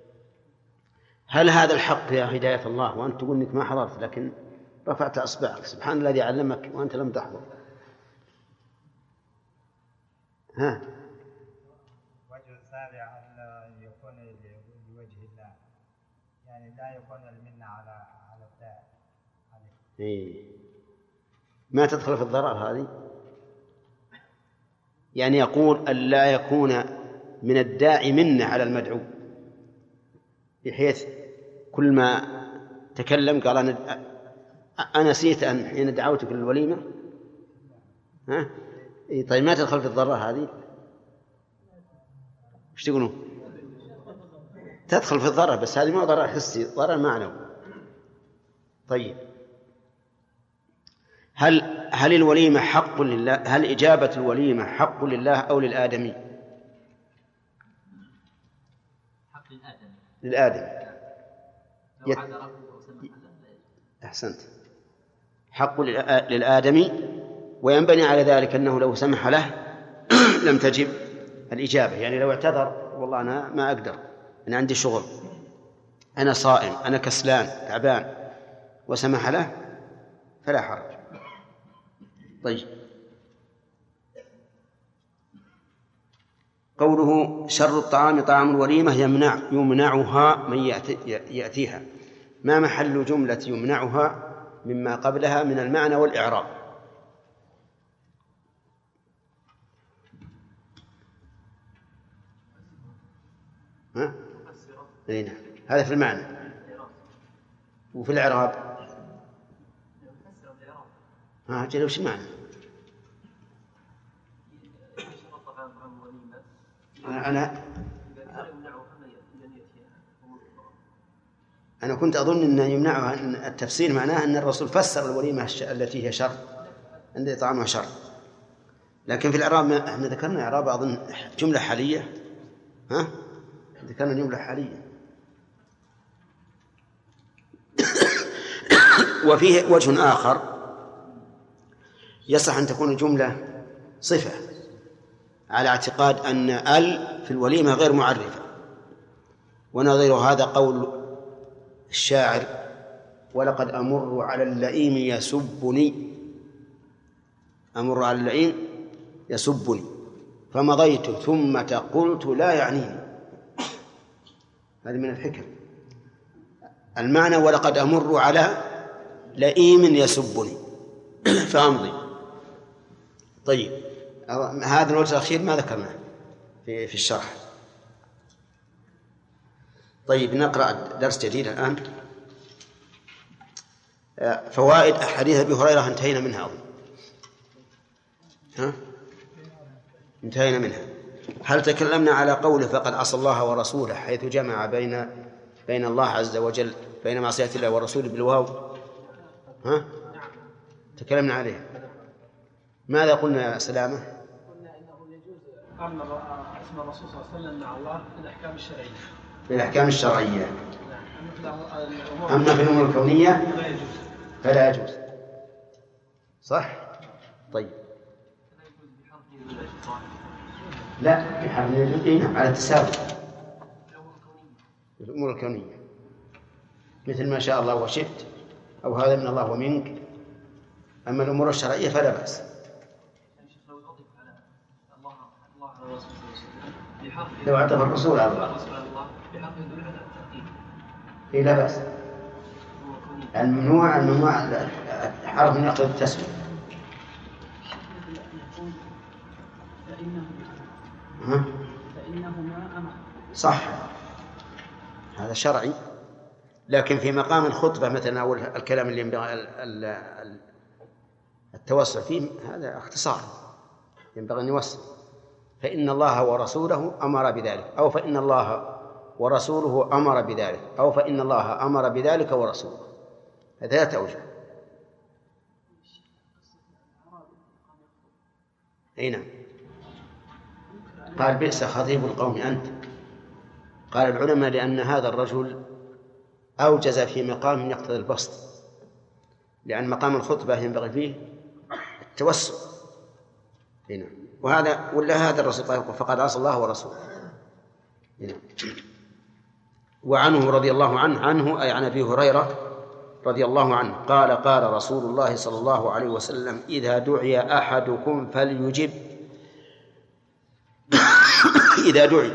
هل هذا الحق يا هداية الله وأنت تقول إنك ما حضرت لكن رفعت أصبعك؟ سبحان الذي علمك وأنت لم تحضر. ها؟ وجه السابع أن يكون لوجه الله، يعني لا يكون المنة على الداعي. إيه. ما تدخل في الضرر هذه؟ يعني يقول أن لا يكون من الداعي منة على المدعو، بحيث كل ما تكلم قال أنا نسيت أن حين دعوتك للوليمة. ها؟ طيب ما تدخل في الضرر هذه؟ ايش تقولون؟ تدخل في الضرر، بس هذه ما ضرر حسي، ضرر معنوي. طيب، هل الوليمة حق لله؟ هل إجابة الوليمة حق لله أو للآدمي؟ حق للآدمي. للآدمي. أحسنت. حق للآدمي، وينبني على ذلك أنه لو سمح له لم تجب الإجابة. يعني لو اعتذر والله أنا ما أقدر، أنا عندي شغل، أنا صائم، أنا كسلان تعبان، وسمح له فلا حرج. طيب، قوله شر الطعام طعام الوليمة يمنعها من يأتيها. ما محل جملة يمنعها مما قبلها من المعنى والإعراب؟ ها؟ هذا في المعنى، وفي الإعراب جل وش معنى؟ أنا كنت أظن أن يمنعها، أن التفسير معناه أن الرسول فسر الوليمة التي هي شر عند طعامها شر، لكن في الإعراب احنا ذكرنا إعراب أظن جملة حالية. ها؟ ذكرنا جملة حالية. وفيه وجه آخر يصح أن تكون الجملة صفة على اعتقاد أن في الوليمة غير معرفة، ونظير هذا قول الشاعر: ولقد أمر على اللئيم يسبني، أمر على اللئيم يسبني فمضيت ثم قلت لا يعنيني. هذه من الحكم. المعنى: ولقد أمر على لئيم يسبني فأمضي. طيب، هذا الوجه الأخير ما ذكرناه في الشرح. طيب، نقرأ درس جديد الآن. فوائد حديث أبي هريرة انتهينا منها أظن. انتهينا منها. هل تكلمنا على قوله فقد عصى الله ورسوله، حيث جمع بين الله عز وجل بين معصية الله ورسوله بالواو؟ تكلمنا عليه. ماذا قلنا يا سلامة؟ قلنا إنه يجوز قرن اسم الرسول صلى الله عليه وسلم مع الله في الأحكام الشرعية. في الأحكام الشرعية. أما في الأمور الكونية فلا يجوز. صح؟ طيب. لا، بحرف يجوز على التساوي في الأمور الكونية، مثل ما شاء الله وشئت، أو هذا من الله ومنك. أما الأمور الشرعية فلا بأس. لو اعتبر الرسول على الله لا بأس. الممنوع حرف يقتضي التسوية. صح، هذا شرعي، لكن في مقام الخطبة مثلا أو الكلام اللي ينبغي التوسع فيه هذا اختصار، ينبغي أن يوسع. فإن الله ورسوله أمر بذلك، أو فإن الله ورسوله أمر بذلك، أو فإن الله أمر بذلك ورسوله، هذا لا توجه. أي نعم. قال بئس خطيب القوم أنت. قال العلماء لأن هذا الرجل أوجز في مقام يقتضي البسط، لأن مقام الخطبة ينبغي فيه التوسع. هنا وهذا ولا هذا الرسول فقد عصى الله ورسوله. هنا. وعنه رضي الله عنه أي عن أبي هريرة رضي الله عنه قال قال رسول الله صلى الله عليه وسلم إذا دعي أحدكم فليجب. إذا دعي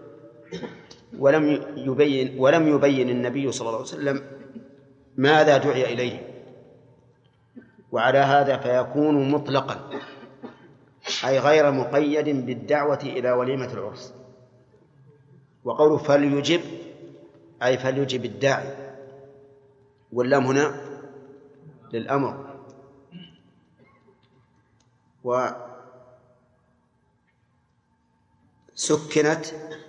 ولم يبين النبي صلى الله عليه وسلم ماذا دعي إليه، وعلى هذا فيكون مطلقا أي غير مقيد بالدعوة إلى وليمة العرس. وقوله فليجب أي فليجب الداعي، واللام هنا للأمر. وسكنت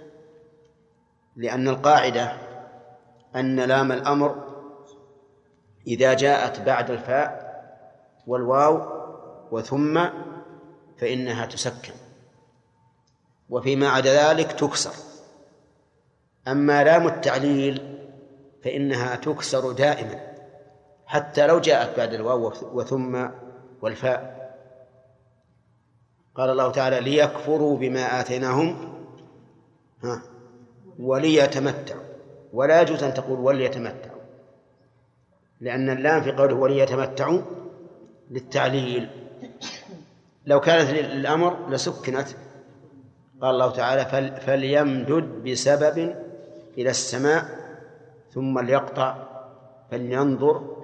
لأن القاعدة أن لام الأمر إذا جاءت بعد الفاء والواو وثم فإنها تسكن، وفيما عدا ذلك تكسر. أما لام التعليل فإنها تكسر دائما حتى لو جاءت بعد الواو وثم والفاء. قال الله تعالى ليكفروا بما آتيناهم وليتمتعوا، ولا يجوز أن تقول وليتمتعوا، لأن اللام في قوله وليتمتعوا للتعليل. لو كانت للأمر لسكنت. قال الله تعالى فليمدد بسبب إلى السماء ثم ليقطع فلينظر.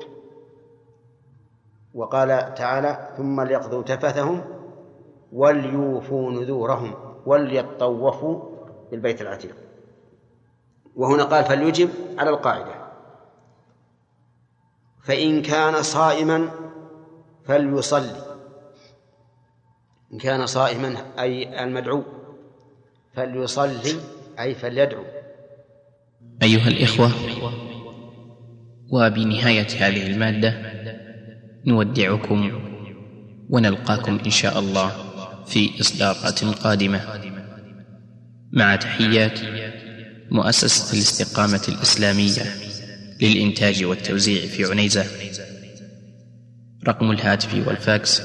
وقال تعالى ثم ليقضوا تفثهم وليوفوا نذورهم وليطوفوا بالبيت العتيق. وهنا قال فليجب على القاعدة. فإن كان صائما فليصلي. إن كان صائما أي المدعو فليصلي أي فليدعو. أيها الإخوة، وبنهاية هذه المادة نودعكم ونلقاكم إن شاء الله في إصدارات قادمة، مع تحيات مؤسسة الاستقامة الإسلامية للإنتاج والتوزيع في عنيزة. رقم الهاتف والفاكس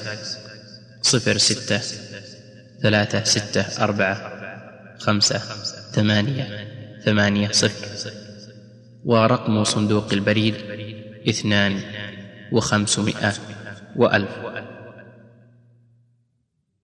0664558880، ورقم صندوق البريد 2500 و1000.